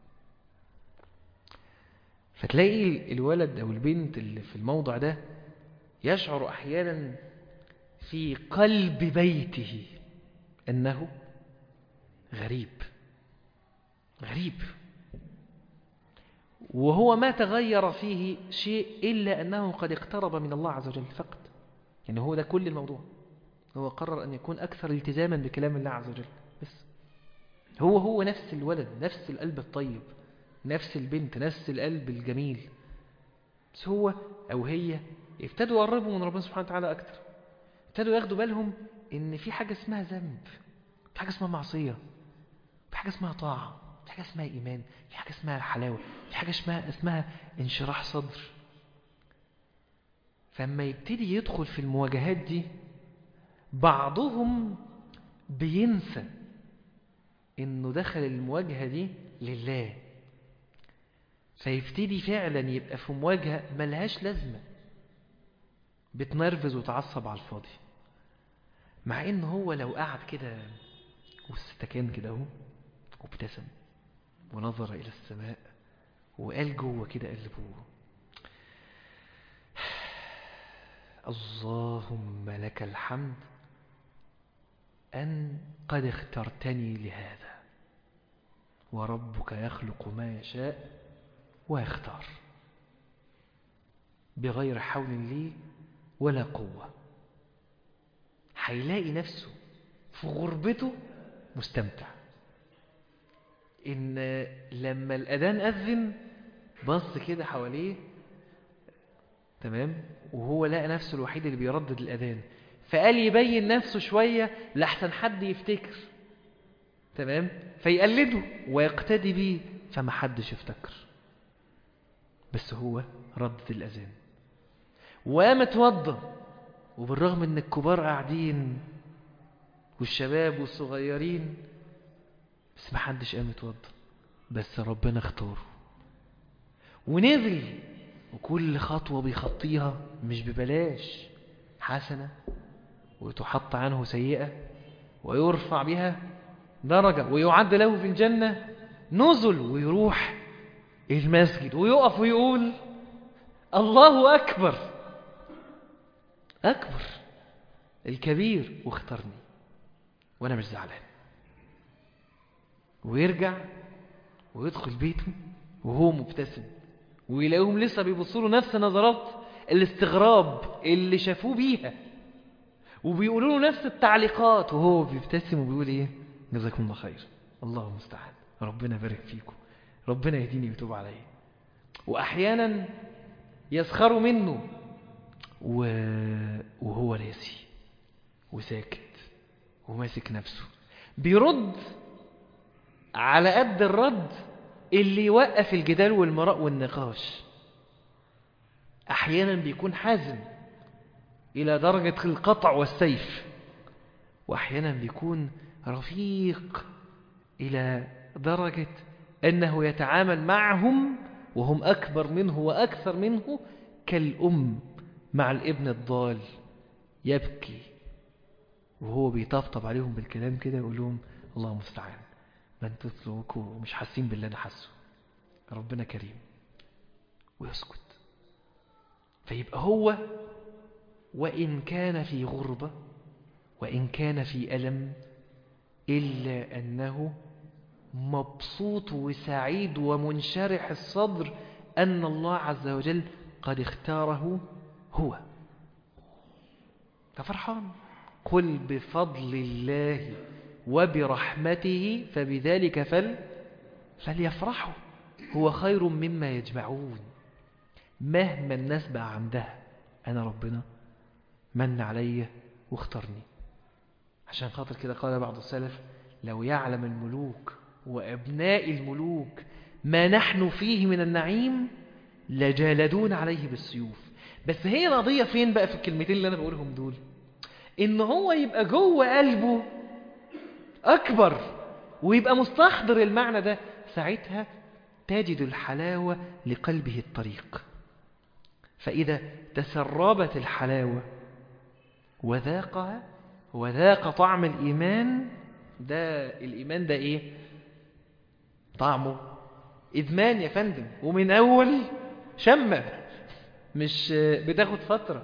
Speaker 1: فتلاقي الولد أو البنت اللي في الموضع ده يشعر أحيانا في قلب بيته أنه غريب غريب، وهو ما تغير فيه شيء إلا أنه قد اقترب من الله عز وجل فقط. يعني هو ده كل الموضوع، هو قرر أن يكون أكثر التزاما بكلام الله عز وجل بس. هو هو نفس الولد، نفس القلب الطيب، نفس البنت، نفس القلب الجميل، بس هو أو هي ابتدوا يقربوا من ربنا سبحانه وتعالى أكثر. ابتدوا ياخدوا بالهم إن في حاجة اسمها ذنب، في حاجة اسمها معصية، في حاجة اسمها طاعة، في حاجة اسمها إيمان، في حاجة اسمها حلاوة، في حاجة اسمها, اسمها انشراح صدر. فلما يبتدي يدخل في المواجهات دي، بعضهم بينسى إنه دخل المواجهة دي لله، فيبتدي فعلا يبقى في مواجهة ملهاش لازمة، بتنرفز وتعصب على الفاضي. مع إنه هو لو قعد كده واستكان كده اهو وابتسم ونظر إلى السماء وقال جوه كده قلبه: اللهم لك الحمد أن قد اخترتني لهذا، وربك يخلق ما يشاء ويختار بغير حول لي ولا قوة. هيلاقي نفسه في غربته مستمتع. إن لما الأذان أذن بص كده حواليه، تمام، وهو لقى نفسه الوحيد اللي بيردد الأذان، فقال يبين نفسه شوية لحسن حد يفتكر، تمام، فيقلده ويقتدي بيه، فما حدش يفتكر، بس هو ردد الأذان. وقام اتوضى، وبالرغم ان الكبار قاعدين والشباب والصغيرين، بس ما حدش قام يتوضى، بس ربنا اختاره ونزل. وكل خطوة بيخطيها مش ببلاش، حسنة وتحط عنه سيئة ويرفع بها درجة ويعد له في الجنة نزل. ويروح المسجد ويقف ويقول الله أكبر، أكبر الكبير واختارني وأنا مش زعلان. ويرجع ويدخل بيته وهو مبتسم، ويلاقيهم لسه بيبصوا له نفس نظرات الاستغراب اللي شافوه بيها، وبيقولوا له نفس التعليقات، وهو بيبتسم وبيقول ايه؟ جزاكم الله خير، الله المستعان، ربنا يبارك فيكم، ربنا يهديني ويتوب عليا. واحيانا يسخروا منه وهو راسي وساكت وماسك نفسه، بيرد على قد الرد اللي يوقف الجدال والمراء والنقاش. احيانا بيكون حازم الى درجة القطع والسيف، واحيانا بيكون رفيق الى درجة انه يتعامل معهم وهم اكبر منه واكثر منه كالام مع الابن الضال، يبكي وهو بيطبطب عليهم بالكلام كده، يقول لهم الله المستعان، ما انتوا تسلكوا مش حاسين باللي انا حاسه، ربنا كريم، ويسكت. فيبقى هو وإن كان في غربة وإن كان في ألم، إلا أنه مبسوط وسعيد ومنشرح الصدر أن الله عز وجل قد اختاره هو، ففرحان. قل بفضل الله وبرحمته فبذلك فل فليفرحوا هو خير مما يجمعون. مهما الناس بقى عندها، أنا ربنا من علي واختارني. عشان خاطر كده قال بعض السلف: لو يعلم الملوك وأبناء الملوك ما نحن فيه من النعيم لجالدون عليه بالسيوف. بس هي القضية فين بقى في الكلمتين اللي أنا بقولهم دول؟ إن هو يبقى جوه قلبه أكبر ويبقى مستحضر المعنى ده، ساعتها تجد الحلاوة لقلبه الطريق. فإذا تسربت الحلاوة وذاقها وذاق طعم الإيمان، ده الإيمان ده إيه؟ طعمه إدمان يا فندم، ومن أول شمة، مش بتاخد فترة.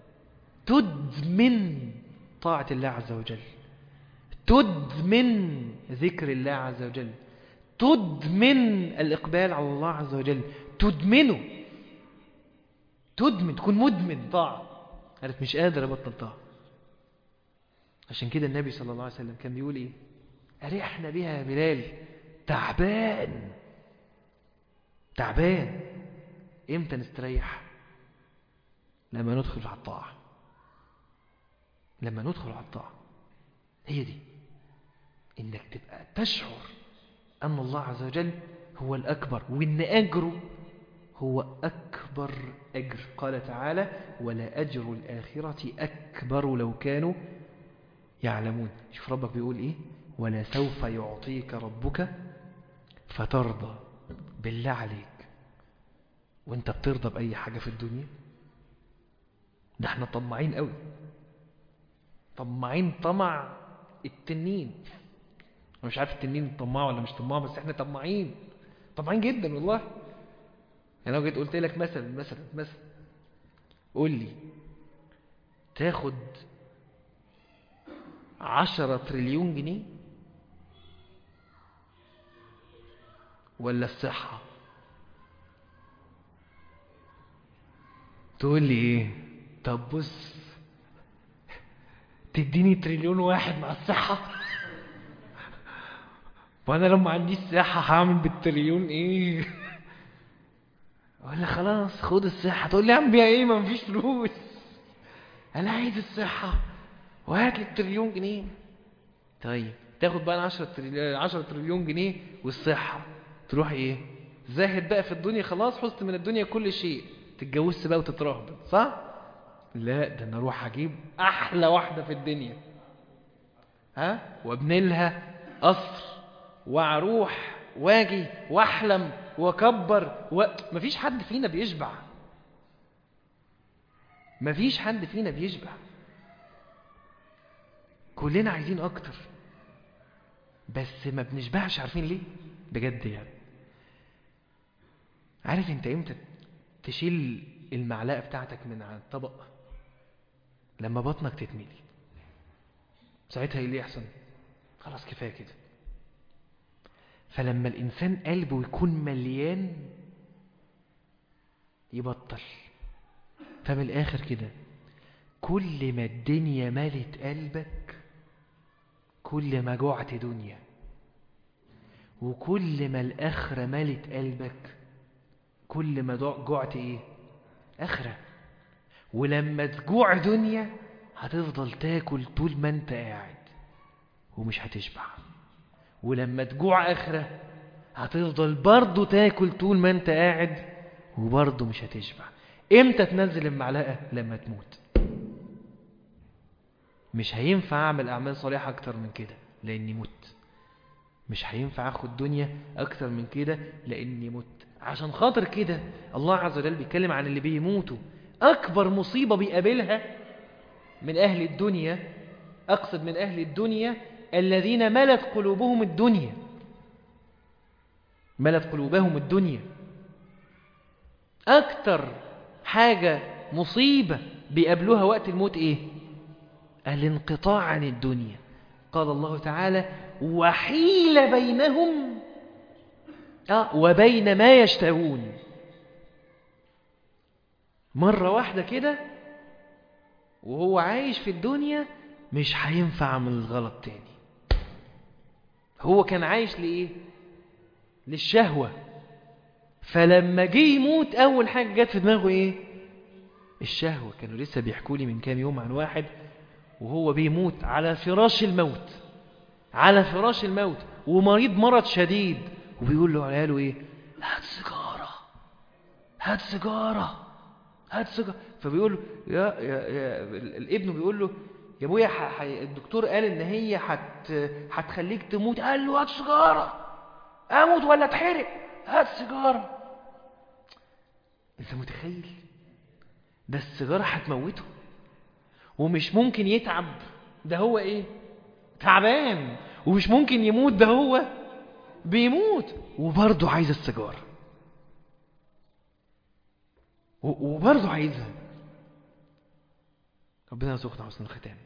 Speaker 1: تدمن طاعة الله عز وجل، تدمن ذكر الله عز وجل، تدمن الإقبال على الله عز وجل، تدمنه، تدمن، تكون مدمن طاعة. قالت مش قادر أبطل طاعة. عشان كده النبي صلى الله عليه وسلم كان بيقول إيه؟ أريحنا بها يا بلال، تعبان تعبان. إمتى نستريح؟ لما ندخل على الطاعة، لما ندخل على الطاعة. هي دي، إنك تبقى تشعر أن الله عز وجل هو الأكبر، وإن أجره هو أكبر أجر. قال تعالى: ولا أجر الآخرة أكبر لو كانوا يعلمون. شوف ربك بيقول إيه؟ ولا سوف يعطيك ربك فترضى. بالله عليك، وانت بترضى بأي حاجة في الدنيا؟ ده احنا طمعين قوي، طمعين طمع التنين. انا مش عارف التنين طماع ولا مش طماع، بس احنا طمعين، طمعين جدا والله. يعني لو جيت قلت لك مثلا مثلا مثلا قول لي تاخد عشرة تريليون جنيه ولا الصحة؟ تقول لي ايه؟ طب بص، تديني تريليون واحد مع الصحة، وانا لو ما عنديش صحة هعمل بالتريليون ايه؟ ولا خلاص خد الصحة. تقول لي اعمل بيها ايه؟ ما مفيش فلوس، انا عايز الصحة وهات لي التريليون جنيه. طيب تاخد بقى عشرة تريليون عشرة تريليون جنيه والصحة، تروح ايه؟ زاهد بقى في الدنيا، خلاص حزت من الدنيا كل شيء، تتجوزت بقى وتترهبط، صح؟ لا، ده انا اروح اجيب احلى واحدة في الدنيا، ها وابني لها قصر واروح واجي واحلم واكبر و... مفيش حد فينا بيشبع. مفيش حد فينا بيشبع. كلنا عايزين اكتر بس ما بنشبعش. عارفين ليه؟ بجد يعني. عارف انت امتى تشيل المعلقة بتاعتك من على الطبق؟ لما بطنك تتملي. ساعتها ايه اللي يحصل؟ خلاص كفاية كده. فلما الانسان قلبه يكون مليان يبطل. فمن الاخر كده كل ما الدنيا ملت قلبك كل ما جوعت دنيا، وكل ما الاخرة ملت قلبك كل ما جوعت ايه؟ اخرة. ولما تجوع دنيا هتفضل تاكل طول ما انت قاعد ومش هتشبع، ولما تجوع اخرة هتفضل برضو تاكل طول ما انت قاعد وبرضو مش هتشبع. امتى تنزل المعلقة؟ لما تموت. مش هينفع اعمل اعمال صالحة اكتر من كده لاني مت. مش هينفع اخد دنيا اكتر من كده لاني مت. عشان خاطر كده الله عز وجل بيتكلم عن اللي بيموتوا. اكبر مصيبة بيقابلها من اهل الدنيا، اقصد من اهل الدنيا الذين ملت قلوبهم الدنيا. ملت قلوبهم الدنيا. اكتر حاجة مصيبة بيقابلوها وقت الموت ايه؟ الانقطاع عن الدنيا. قال الله تعالى وحيل بينهم آه وبين ما يشتهون. مرة واحدة كده وهو عايش في الدنيا مش هينفع من الغلط تاني. هو كان عايش لإيه؟ للشهوة. فلما جه يموت أول حاجة جت في دماغه إيه؟ الشهوة. كانوا لسه بيحكوا لي من كام يوم عن واحد وهو بيموت على فراش الموت، على فراش الموت ومريض مرض شديد، وبيقول له على له إيه؟ هات سيجارة، هات سيجارة، هات سيجارة. فبيقول له يا, يا, يا الابن بيقول له يا ابويا ح... الدكتور قال ان هي حت... هتخليك تموت. قال له هات سيجارة. اموت ولا اتحرق؟ هات سيجارة. انت متخيل؟ ده السيجارة هتموته ومش ممكن يتعب. ده هو ايه؟ تعبان. ومش ممكن يموت. ده هو بيموت وبرضه عايز السيجارة وبرضه عايزها. ربنا يرزقنا حسن الختام.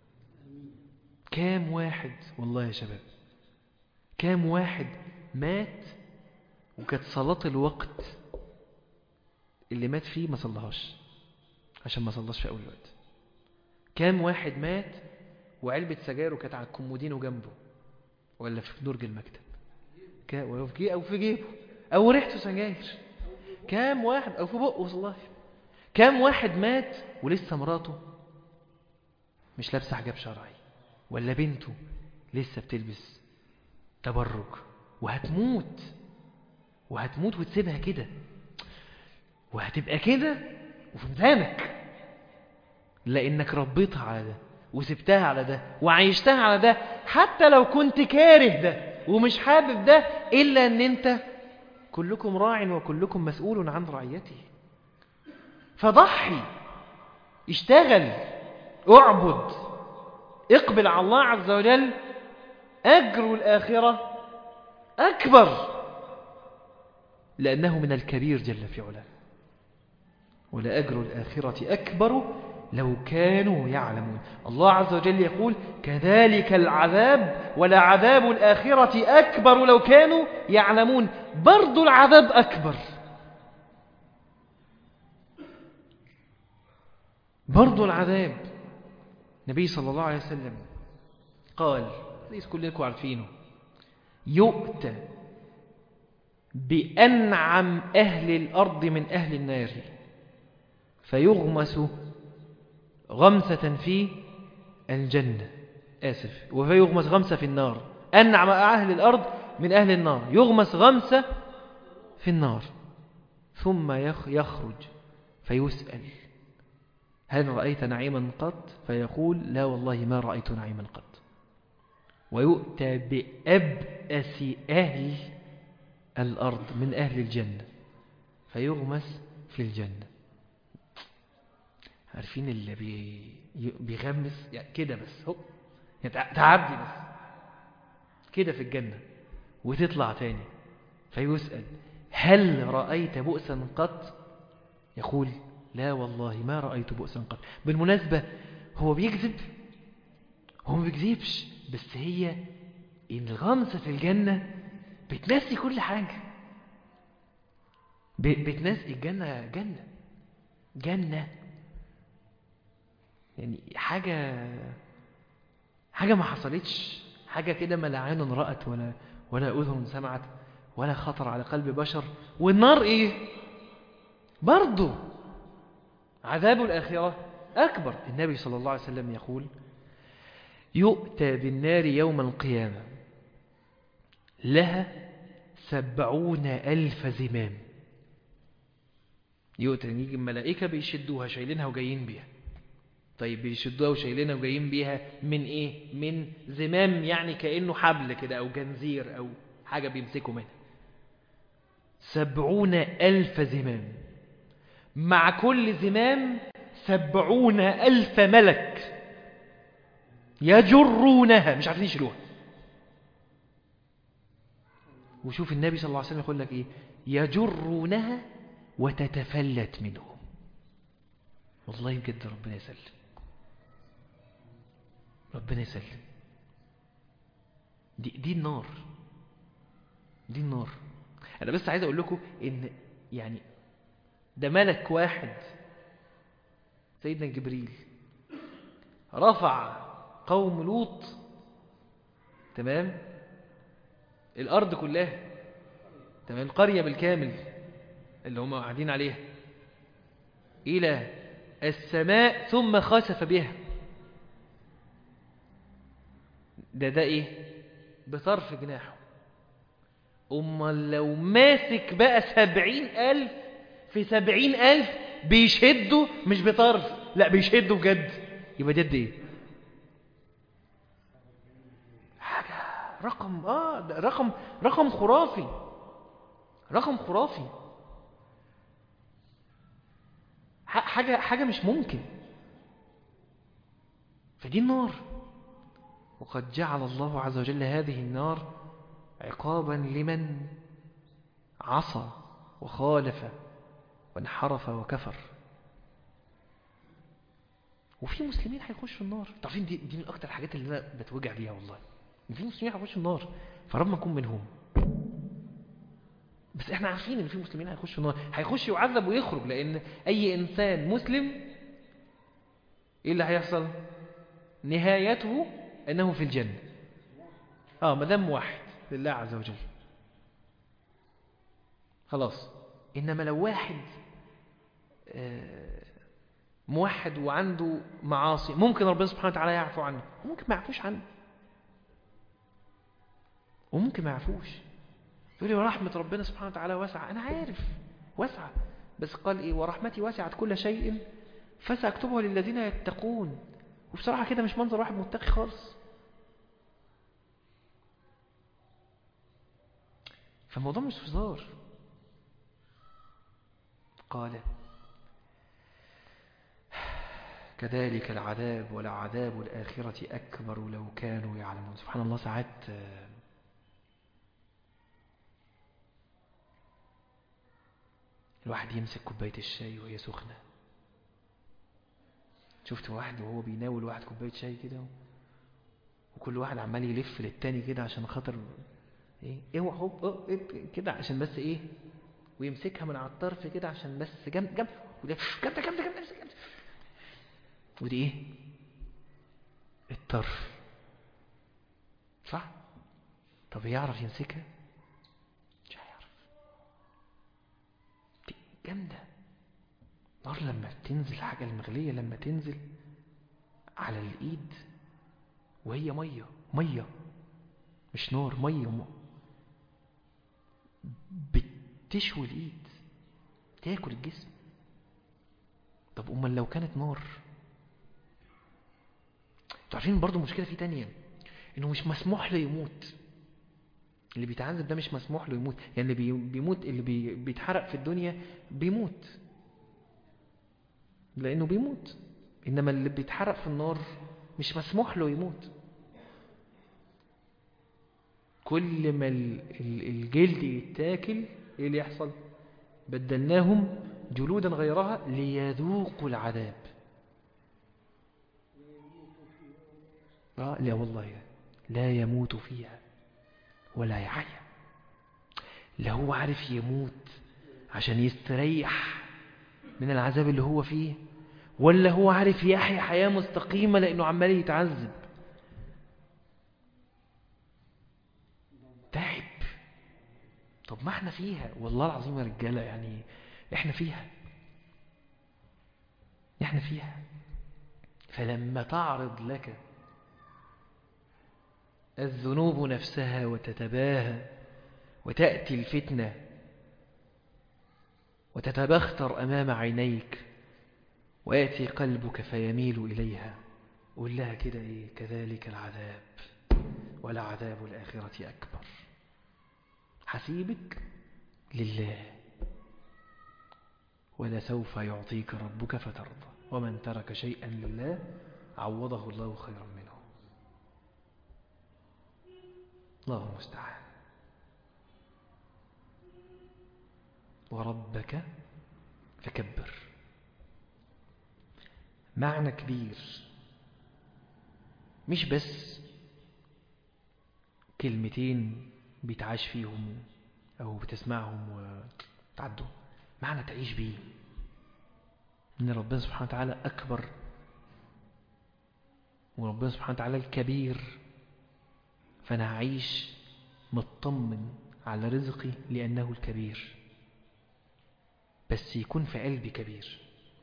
Speaker 1: كام واحد والله يا شباب، كام واحد مات وكانت صلاة الوقت اللي مات فيه ما صلىهاش عشان ما صلاش في أول وقت. كام واحد مات وعلبة سجايره كانت على الكومودينو جنبه ولا في درج المكتب أو في جيبه أو ريحته سجاير. كام واحد أو في بقه والله. كام واحد مات ولسه مراته مش لابسه حجاب شرعي ولا بنته لسه بتلبس تبرج وهتموت وهتموت وتسيبها كده وهتبقى كده وفي ميدانك لأنك ربيتها على ده وسبتها على ده وعيشتها على ده، حتى لو كنت كاره ده ومش حابب ده، إلا أن أنت كلكم راع وكلكم مسؤول عن رعيته. فضحي، اشتغل، اعبد، اقبل على الله عز وجل. أجر الآخرة أكبر لأنه من الكبير جل في علاه. ولأجر الآخرة أكبر لو كانوا يعلمون. الله عز وجل يقول كذلك العذاب ولعذاب الآخرة أكبر لو كانوا يعلمون. برضو العذاب أكبر، برضو العذاب. النبي صلى الله عليه وسلم قال ليس كلكم عارفينه يؤتى بأنعم أهل الأرض من أهل النار فيغمس غمسة في الجنة آسف وفيغمس غمسة في النار. أنعم أهل الأرض من أهل النار يغمس غمسة في النار ثم يخرج فيسأل هل رأيت نعيما قط؟ فيقول لا والله ما رأيت نعيما قط. ويؤتى بأبأس أهل الأرض من أهل الجنة فيغمس في الجنة. عارفين اللي بي... بيغمس يعني كده بس هو يعني تعبدي بس كده في الجنة وتطلع تاني فيسأل هل رأيت بؤسا قط؟ يقول لا والله ما رأيت بؤسا قط. بالمناسبة هو بيكذب؟ هو ما بيكذبش، بس هي الغمسة في الجنة بتنسي كل حاجة. بتنسي الجنة جنة جنة يعني حاجة حاجة ما حصلتش، حاجة كده ما لا عين رأت ولا ولا أذن سمعت ولا خطر على قلب بشر. والنار إيه؟ برضو عذاب الآخرة أكبر. النبي صلى الله عليه وسلم يقول يؤتى بالنار يوم القيامة لها سبعون ألف زمام. يؤتى يجي الملائكة بيشدوها شايلينها وجايين بيها. طيب بيشدوها وشايلينها وجايين بيها من إيه؟ من زمام، يعني كأنه حبل كده أو جنزير أو حاجة بيمسكوا منها. سبعون ألف زمام، مع كل زمام سبعون ألف ملك يجرونها مش عارفين يشيلوها. وشوف النبي صلى الله عليه وسلم يقول لك إيه؟ يجرونها وتتفلت منهم. والله بجد ربنا يسلم، ربنا يسلم. دي, دي النار، دي النار. أنا بس عايز أقول لكم إن يعني ده ملك واحد سيدنا جبريل رفع قوم لوط، تمام، الأرض كلها، تمام، القرية بالكامل اللي هم قاعدين عليها، إلى السماء ثم خسف بها. ده ده إيه؟ بطرف جناحه. أما لو ماسك بقى سبعين ألف في سبعين ألف بيشدوا مش بطرف، لا بيشدوا بجد، يبقى جد إيه؟ حاجة رقم آه رقم رقم خرافي، رقم خرافي، حاجة حاجة مش ممكن. فدي النار. وقد جعل الله عز وجل هذه النار عقابا لمن عصى وخالف وانحرف وكفر. وفي مسلمين هيخشوا النار. تعرفين دي, دي من أكتر الحاجات اللي أنا بتوجع بيها والله، إن في مسلمين هيخشوا النار، فرب ما نكون منهم. بس احنا عارفين ان في مسلمين هيخشوا النار، هيخش يعذب ويخرج، لأن أي إنسان مسلم إيه اللي هيحصل؟ نهايته أنه في الجنة. آه مدام واحد لله عز وجل خلاص. إنما لو واحد آه موحد وعنده معاصي ممكن ربنا سبحانه وتعالى يعفو عنه، وممكن ما يعفوش عنه، وممكن ما يعفوش. يقول لي ورحمة ربنا سبحانه وتعالى واسعة. أنا عارف واسعة، بس قال إيه؟ ورحمتي واسعت كل شيء فسأكتبها للذين يتقون. وبصراحة كده مش منظر واحد متقي خالص. فالموضوع مش هزار. قال كذلك العذاب ولعذاب الآخرة أكبر لو كانوا يعلمون. سبحان الله. ساعات الواحد يمسك كوباية الشاي وهي سخنة. شفت واحد وهو بيناول واحد كوباية شاي كده، وكل واحد عمال يلف للتاني كده عشان خاطر ايه اوعى حب إيه كده عشان بس ايه، ويمسكها من على الطرف كده عشان بس جنب جنب وده جنب جنب جنب جنب، ودي ايه؟ الطرف. صح؟ طب يعرف يمسكها؟ مش هيعرف. دي جامدة. نار لما تنزل، حاجة المغلية لما تنزل على الإيد وهي مية مية مش نار، مية م... بتشوي الإيد، تاكل الجسم. طب أمال لو كانت نار؟ تعرفين برضو مشكلة في تانية، إنه مش مسموح له يموت. اللي بيتعذب ده مش مسموح له يموت، يعني اللي بيموت اللي بي بيتحرق في الدنيا بيموت لأنه بيموت، إنما اللي بيتحرق في النار مش مسموح له يموت. كل ما الجلد يتاكل ايه اللي يحصل؟ بدلناهم جلودا غيرها ليذوقوا العذاب. آه لا والله لا يموت فيها ولا يحيا. لا هو عارف يموت عشان يستريح من العذاب اللي هو فيه، ولا هو عارف يحيا حياة مستقيمة لأنه عمال يتعذب. تعب. طب ما احنا فيها والله العظيم يا رجالة، يعني احنا فيها احنا فيها فلما تعرض لك الذنوب نفسها وتتباهى وتأتي الفتنة وتتبختر أمام عينيك ويأتي قلبك فيميل إليها، قل لها كده إيه؟ كذلك العذاب ولعذاب الآخرة أكبر. حسيبك لله ولسوف يعطيك ربك فترضى، ومن ترك شيئا لله عوضه الله خيرا منه. الله المستعان. وربك فكبر. معنى كبير، مش بس كلمتين بيتعاش فيهم أو بتسمعهم وتعدوا، معنى تعيش بيه. إن ربنا سبحانه وتعالى أكبر، وربنا سبحانه وتعالى الكبير، فأنا هعيش مطمن على رزقي لأنه الكبير، بس يكون في قلبي كبير.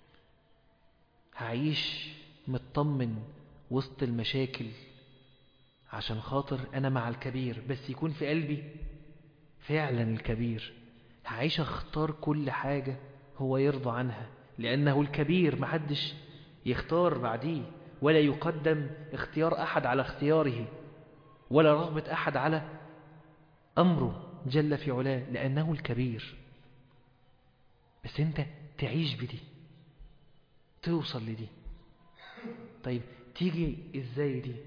Speaker 1: هعيش مطمن وسط المشاكل عشان خاطر أنا مع الكبير، بس يكون في قلبي فعلا الكبير. هعيش أختار كل حاجة هو يرضى عنها لأنه الكبير، محدش يختار بعديه، ولا يقدم اختيار أحد على اختياره، ولا رغبة أحد على أمره جل في علاه لأنه الكبير. بس أنت تعيش بدي، توصل لدي. طيب تيجي إزاي دي؟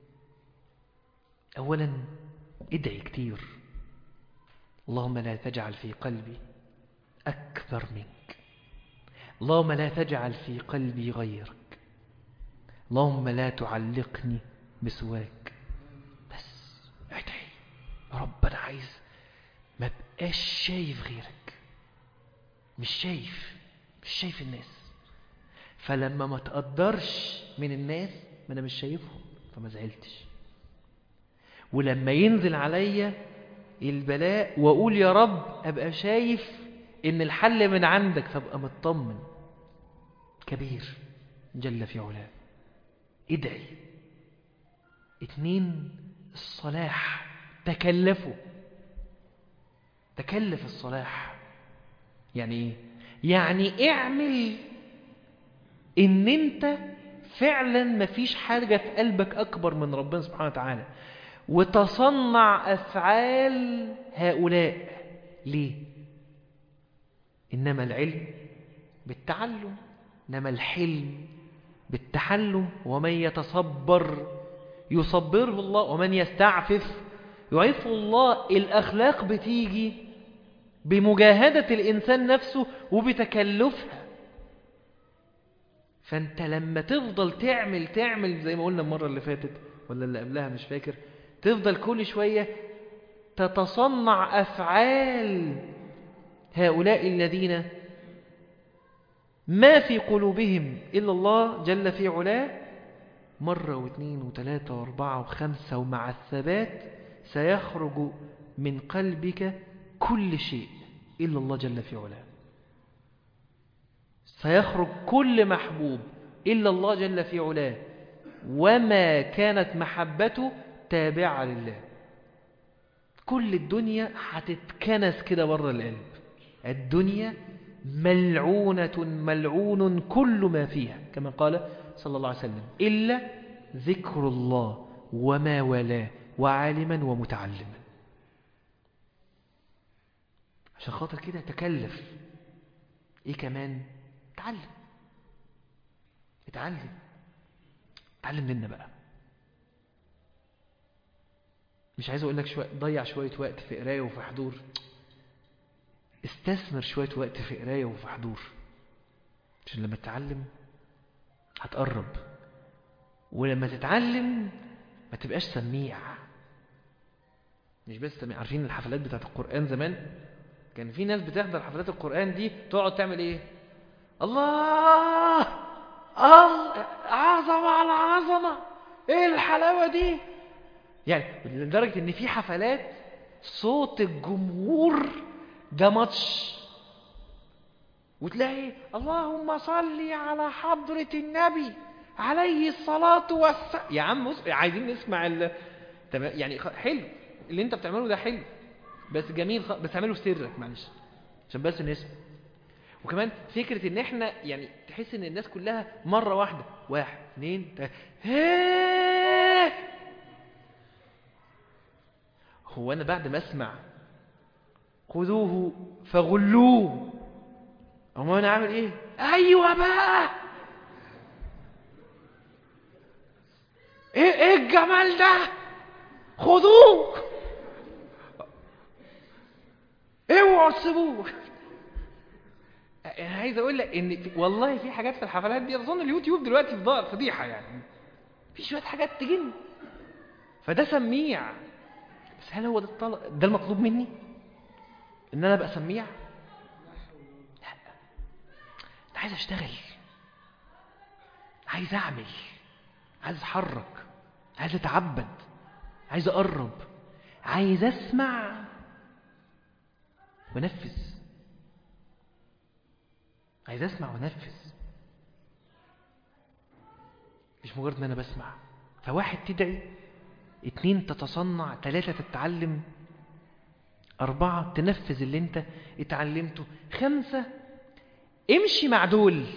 Speaker 1: أولا ادعي كتير. اللهم لا تجعل في قلبي أكبر منك، اللهم لا تجعل في قلبي غيرك، اللهم لا تعلقني بسواك. بس ادعي رب أنا عايز ما بقاش شايف غيرك، مش شايف مش شايف الناس، فلما ما تقدرش من الناس ما أنا مش شايفهم فما زعلتش. ولما ينزل عليا البلاء وأقول يا رب أبقى شايف إن الحل من عندك فأبقى مطمن. كبير جل في علاه. ادعي. اتنين الصلاح، تكلفوا تكلف الصلاح. يعني ايه؟ يعني اعمل ان انت فعلا مفيش حاجة في قلبك اكبر من ربنا سبحانه وتعالى، وتصنع افعال هؤلاء. ليه؟ انما العلم بالتعلم، انما الحلم بالتحلم. ومن يتصبر يصبره الله، ومن يستعفف يعفه الله. الأخلاق بتيجي بمجاهدة الإنسان نفسه وبتكلفها. فأنت لما تفضل تعمل تعمل زي ما قلنا المرة اللي فاتت ولا اللي قبلها مش فاكر، تفضل كل شوية تتصنع أفعال هؤلاء الذين ما في قلوبهم إلا الله جل في علاه، مرة واثنين وثلاثة واربعة وخمسة، ومع الثبات سيخرج من قلبك كل شيء إلا الله جل في علاه. سيخرج كل محبوب إلا الله جل في علاه، وما كانت محبته تابعة لله. كل الدنيا هتتكنس كده بره القلب. الدنيا ملعونة ملعون كل ما فيها كما قال صلى الله عليه وسلم إلا ذكر الله وما والاه وعالما ومتعلما. عشان خاطر كده تكلف. ايه كمان؟ اتعلم اتعلم اتعلم منا بقى. مش عايز اقول لك شوية ضيع شوية وقت في قراية وفي حضور، استثمر شوية وقت في قراية وفي حضور، عشان لما تتعلم هتقرب. ولما تتعلم ما تبقاش سميع. مش بس سميع. عارفين الحفلات بتاعت القرآن زمان؟ كان في ناس بتحضر حفلات القرآن دي تقعد تعمل ايه؟ الله الله عظمة على عظمة، ايه الحلاوة دي. يعني لدرجة ان في حفلات صوت الجمهور ده ماتش، وتلاقي اللهم صل على حضرة النبي عليه الصلاة والسلام. يا عم عايزين نسمع ال... يعني حلو اللي انت بتعمله ده، حلو بس جميل، بس اعمله في سرك معلش عشان بس نسمع. وكمان فكرة ان احنا يعني تحس ان الناس كلها مرة واحدة، واحد اثنين تلاتة، هو انا بعد ما اسمع خذوه فغلوه اما انا عامل ايه؟ ايوه بقى، ايه ايه الجمال ده، خذوه اوعوا تسيبوه. انا عايز اقول لك ان في والله في حاجات في الحفلات دي، اظن اليوتيوب دلوقتي فضيحه يعني، في شويه حاجات تجن. فده سميع، بس هل هو ده الطلب؟ ده المطلوب مني ان انا ابقى سميع؟ لا، انا عايز اشتغل، عايز اعمل، عايز اتحرك، عايز اتعبد، عايز اقرب، عايز اسمع ونفذ، عايز اسمع ونفذ، مش مجرد ان انا بسمع. فواحد تدعي، اتنين تتصنع، تلاتة تتعلم، اربعة تنفذ اللي انت اتعلمته، خمسة امشي مع دول.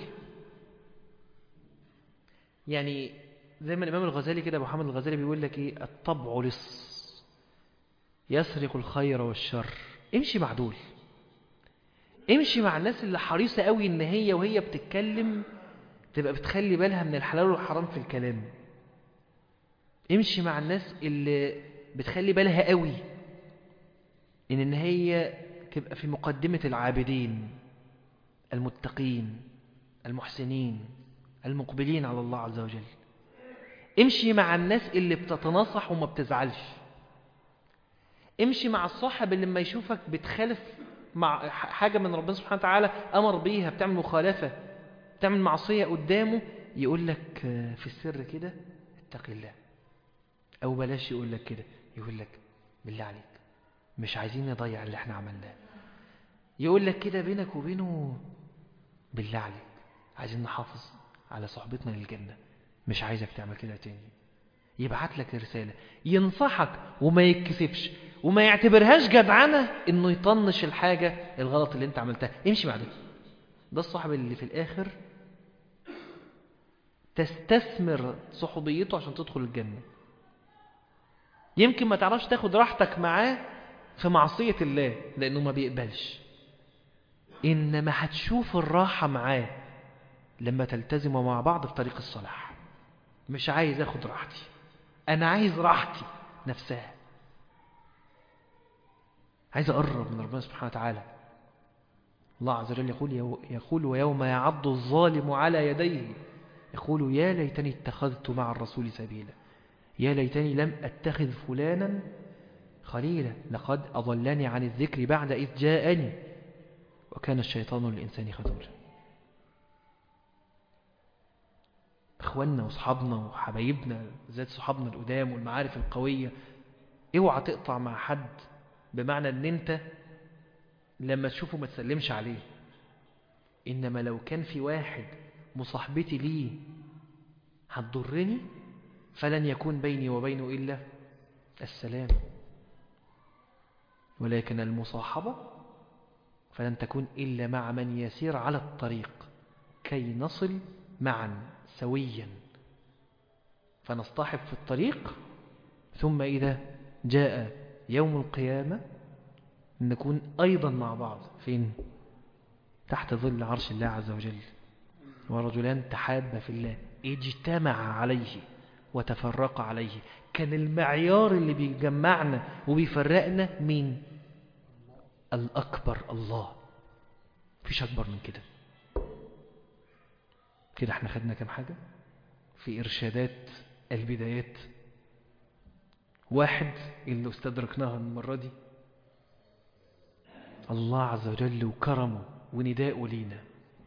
Speaker 1: يعني زي ما الامام الغزالي كده، ابو حامد الغزالي بيقول لك ايه؟ الطبع لص يسرق الخير والشر. امشي مع دول، امشي مع الناس اللي حريصة قوي ان هي وهي بتتكلم تبقى بتخلي بالها من الحلال والحرام في الكلام. امشي مع الناس اللي بتخلي بالها قوي ان ان هي تبقى في مقدمة العابدين المتقين المحسنين المقبلين على الله عز وجل. امشي مع الناس اللي بتتناصح وما بتزعلش. امشي مع الصاحب اللي لما يشوفك بتخالف مع حاجة من ربنا سبحانه وتعالى أمر بيها، بتعمل مخالفة، بتعمل معصية قدامه، يقول لك في السر كده اتق الله، أو بلاش يقول لك كده، يقول لك بالله عليك مش عايزين نضيع اللي احنا عملناه. يقول لك كده بينك وبينه بالله عليك عايزين نحافظ على صحبتنا للجنة، مش عايزك تعمل كده تاني. يبعت لك رسالة ينصحك وما يتكسفش وما يعتبرهاش جدعنة انه يطنش الحاجة الغلط اللي انت عملتها. امشي مع ده. ده الصاحب اللي في الاخر تستثمر صحوبيته عشان تدخل الجنة. يمكن ما تعرفش تاخد راحتك معاه في معصية الله لانه ما بيقبلش، انما هتشوف الراحة معاه لما تلتزموا مع بعض في طريق الصلاح. مش عايز اخد راحتي، انا عايز راحتي نفسها، عايز اقرب من ربنا سبحانه وتعالى. الله عز وجل يقول يقول ويوم يعض الظالم على يديه يقول يا ليتني اتخذت مع الرسول سبيلا، يا ليتني لم اتخذ فلانا خليلا لقد اضلني عن الذكر بعد اذ جاءني وكان الشيطان للانسان خذولا. اخواننا واصحابنا وحبايبنا ذات صحابنا القدام والمعارف القوية، اوعى تقطع مع حد بمعنى ان انت لما تشوفه ما تسلمش عليه، انما لو كان في واحد مصاحبتي ليه هتضرني فلن يكون بيني وبينه الا السلام، ولكن المصاحبة فلن تكون الا مع من يسير على الطريق كي نصل معا سويا، فنصطحب في الطريق ثم إذا جاء يوم القيامة نكون أيضا مع بعض فين؟ تحت ظل عرش الله عز وجل. ورجلان تحابا في الله اجتمع عليه وتفرق عليه. كان المعيار اللي بيجمعنا وبيفرقنا مين؟ الأكبر، الله. مفيش أكبر من كده. كده احنا خدنا كم حاجة في إرشادات البدايات. واحد اللي استدركناها المرة دي، الله عز وجل وكرمه ونداءه لينا،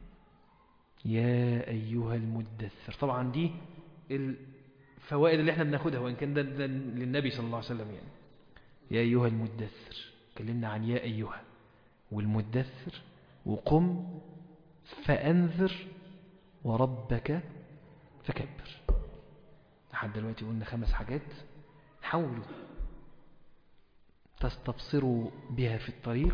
Speaker 1: يا أيها المدثر. طبعا دي الفوائد اللي احنا بناخدها، وإن كان ده, ده للنبي صلى الله عليه وسلم. يعني يا أيها المدثر، كلمنا عن يا أيها والمدثر، وقم فأنذر وربك فكبر. لحد دلوقتي قلنا خمس حاجات حاولوا تستبصروا بها في الطريق،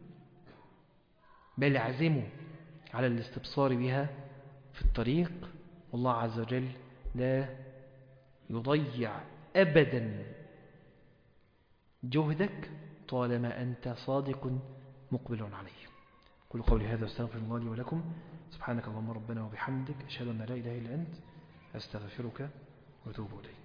Speaker 1: بل عزموا على الاستبصار بها في الطريق. والله عز وجل لا يضيع أبدا جهدك طالما أنت صادق مقبل عليه. قل قولي هذا واستغفر الله لي ولكم. سبحانك اللهم ربنا وبحمدك، أشهد أن لا إله إلا أنت، أستغفرك وأتوب إليك.